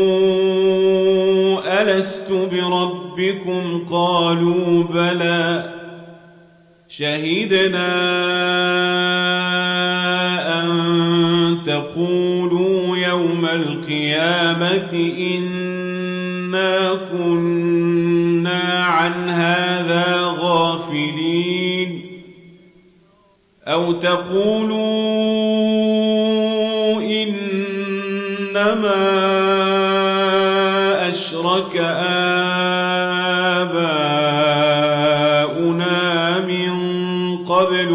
ألست بربكم قالوا بلى شهدنا أن تقولوا يوم القيامة إنا كنا عن هذا غافلين أو تقولوا إنما أشرك آباؤنا من قبل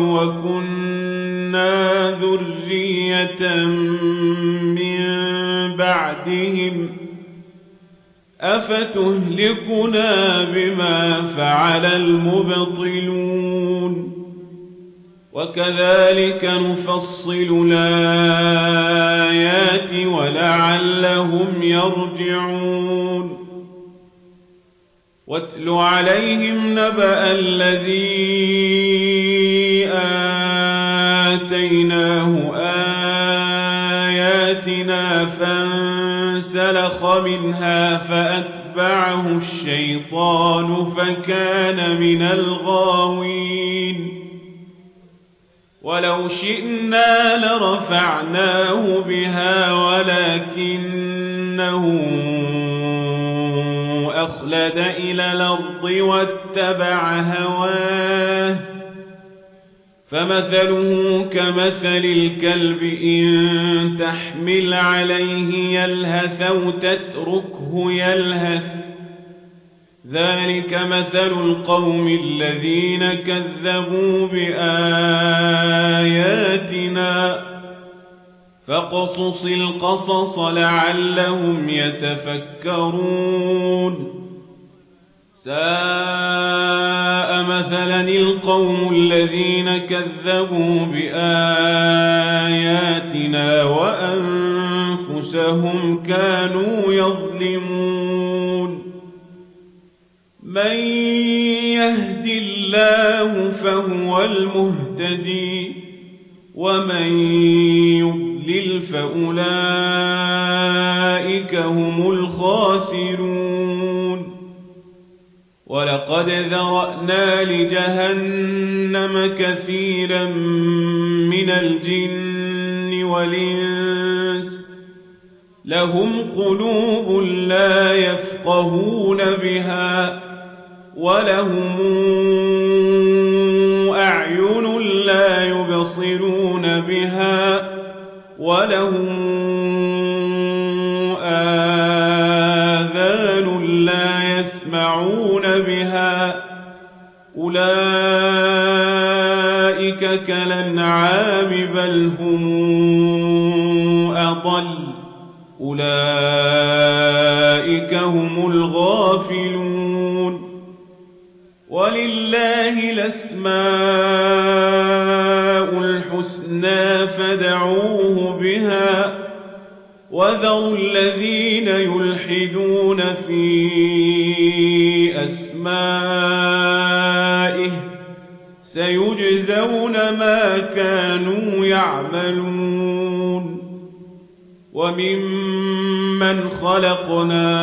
وكنا ذرية من بعدهم أفتهلكنا بما فعل المبطلون وكذلك نفصل الآيات ولعلهم يرجعون واتل عليهم نبأ الذي آتيناه آياتنا فانسلخ منها فأتبعه الشيطان فكان من الغاوين ولو شئنا لرفعناه بها ولكنه أخلد إلى الأرض واتبع هواه فمثله كمثل الكلب إن تحمل عليه يلهث أو تتركه يلهث ذلك مثل القوم الذين كذبوا بآياتنا فاقصص القصص لعلهم يتفكرون ساء مثلا القوم الذين كذبوا بآياتنا وأنفسهم كانوا يظلمون من يهد الله فهو المهتدي ومن يضلل فأولئك هم الخاسرون ولقد ذرأنا لجهنم كثيرا من الجن والإنس لهم قلوب لا يفقهون بها ولهم أعين لا يبصرون بها ولهم آذان لا يسمعون بها أولئك كالأنعام بل هم أضل أولئك هم الغافلون ولله الأسماء الحسنى فادعوه بها وذروا الذين يلحدون في أسمائه سيجزون ما كانوا يعملون وممن خلقنا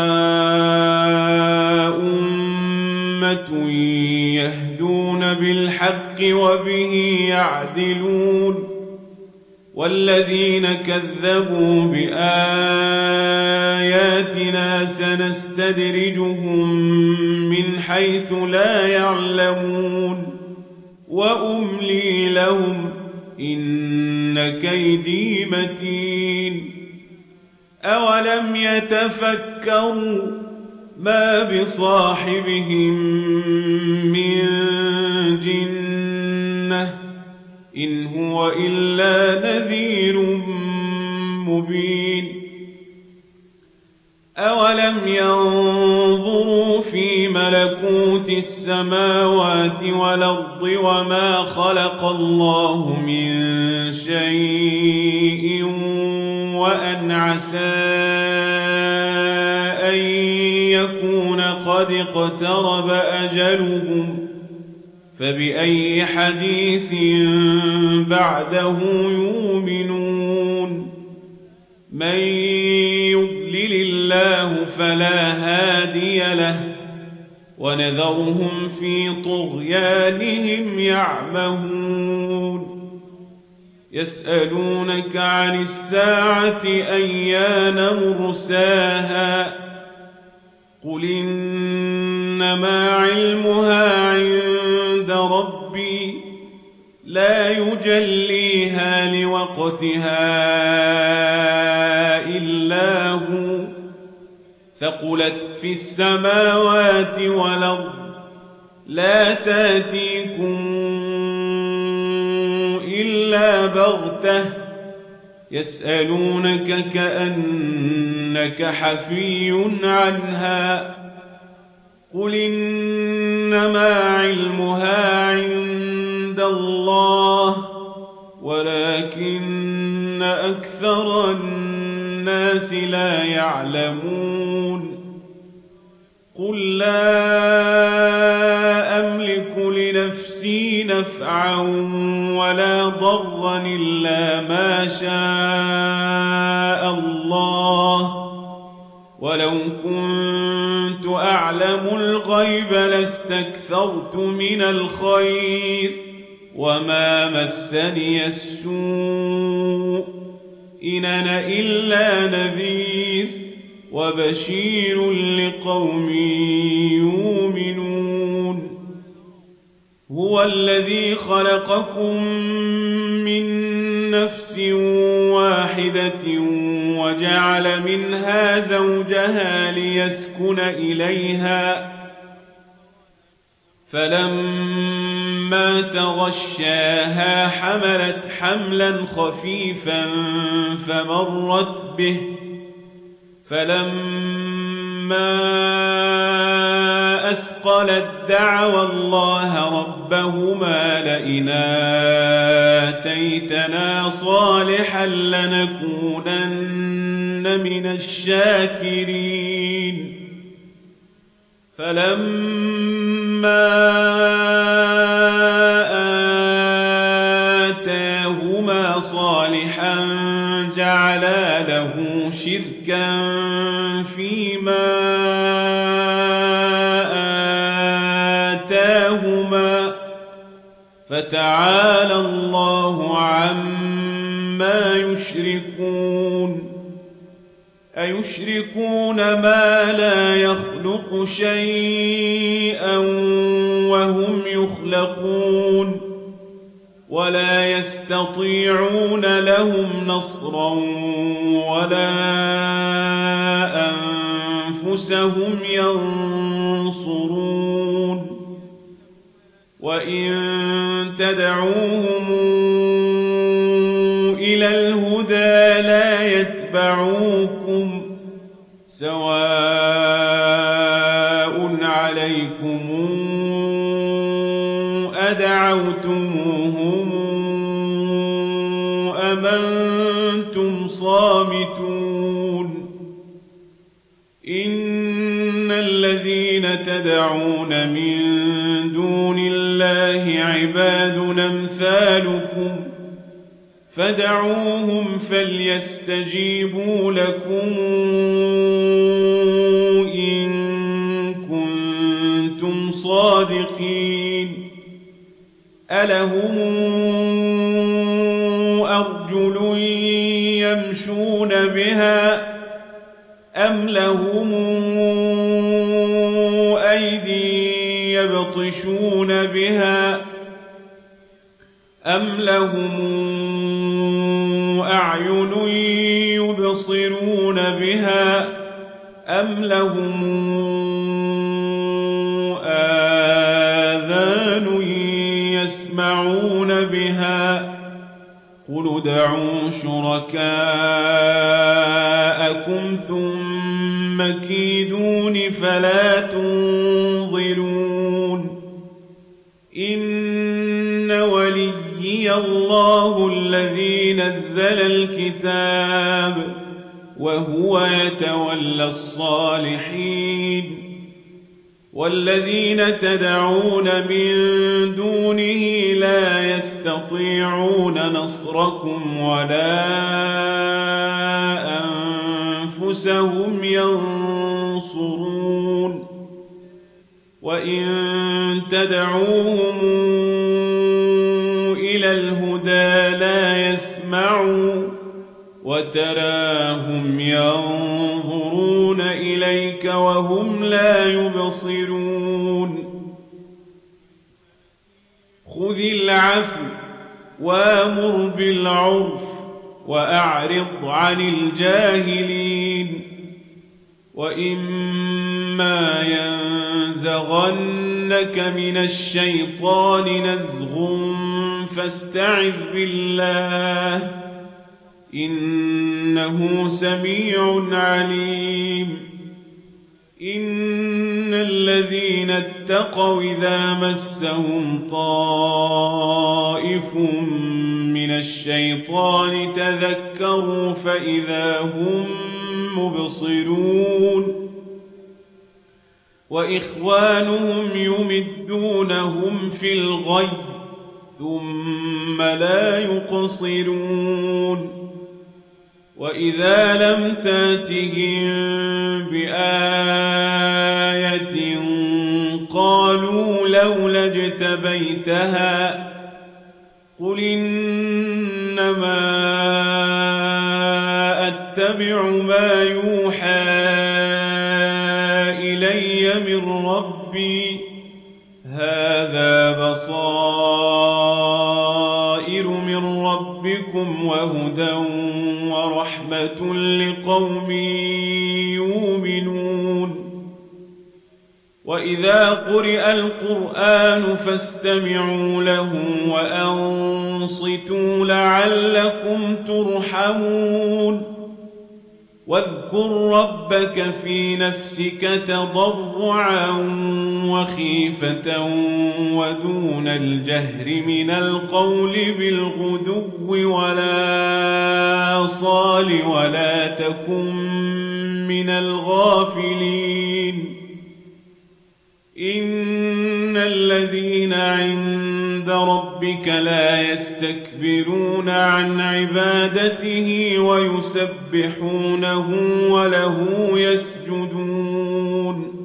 أمة يهدون بالحق وبه يعدلون والذين كذبوا بآياتنا سنستدرجهم من حيث لا يعلمون وأملي لهم إن كيدي متين أولم يتفكروا ما بصاحبهم من جنة إن هو إلا نذير مبين أولم ينظروا في ملكوت السماوات والأرض وما خلق الله من شيء وأن عسى أن يكون قد اقترب أجلهم فبأي حديث بعده يؤمنون من يضلل الله فلا هادي له ونذرهم في طغيانهم يعمهون يسألونك عن الساعة أيان مرساها قل إنما علمها عند ربي لا يجليها لوقتها إلا هو ثقلت في السماوات والأرض لا تأتيكم إلا بغتة يسألونك كأنك حفي عنها قل إنما علمها عند الله ولكن أكثر الناس لا يعلمون قل لا أملك لنفسي نفعا ولا ضرا إلا ما شاء الله ولو كنت أعلم الغيب لاستكثرت من الخير وما مسني السوء إن أنا إلا نذير وبشير لقوم يؤمنون هو الذي خلقكم من نفس واحدة وجعل منها زوجها ليسكن إليها فلما تغشاها حملت حملا خفيفا فمرت به فلما أثقلت تثاقلت دعوا الله ربهما لئن آتيتنا صالحا لنكونن من الشاكرين فلما آتاهما صالحا جعلا له شركا فيما آتاهما فتعالى الله عما يشركون أيشركون ما لا يخلق شيئا وهم يخلقون ولا يستطيعون لهم نصرا ولا أنفسهم ينصرون وإن تدعوهم إلى الهدى لا يتبعوكم سواء عليكم أدعوتموهم أم أنتم صامتون إن الذين تدعون من دون الله عباد أمثالكم فدعوهم فليستجيبوا لكم إن كنتم صادقين ألهم أرجل يمشون بها أم لهم أيدي يبطشون بها أم لهم أعين يبصرون بها أم لهم آذان يسمعون بها قل ادعوا شركاءكم ثم كيدون فلا تنظرون إن وليي الله الذي نزل الكتاب وهو يتولى الصالحين والذين تدعون من دونه لا يستطيعون نصركم ولا أنفسهم ينصرون وإن تدعوهم إلى الهدى لا يسمعوا وتراهم ينظرون إليك وهم لا يبصرون خذ العفو وامر بالعرف وأعرض عن الجاهلين وإما ينزغنك من الشيطان نزغ فاستعذ بالله إنه سميع عليم إن الذين اتقوا إذا مسهم طائف من الشيطان تذكروا فإذا هم مبصرون وإخوانهم يمدونهم في الغي ثم لا يقصرون وإذا لم تاتهم بآية قالوا لولا اجتبيتها قل إنما أتبع ما يوحى إلي من ربي هذا بصائر من ربكم وهدى ورحمة لقوم يؤمنون وإذا قرئ القرآن فاستمعوا له وأنصتوا لعلكم ترحمون واذكر ربك في نفسك تضرعا وخيفة ودون الجهر من القول بالغدو ولا صال ولا تكن من الغافلين إن الذين عند ربك لا يستكبرون عن عبادته ويسبحونه وله يسجدون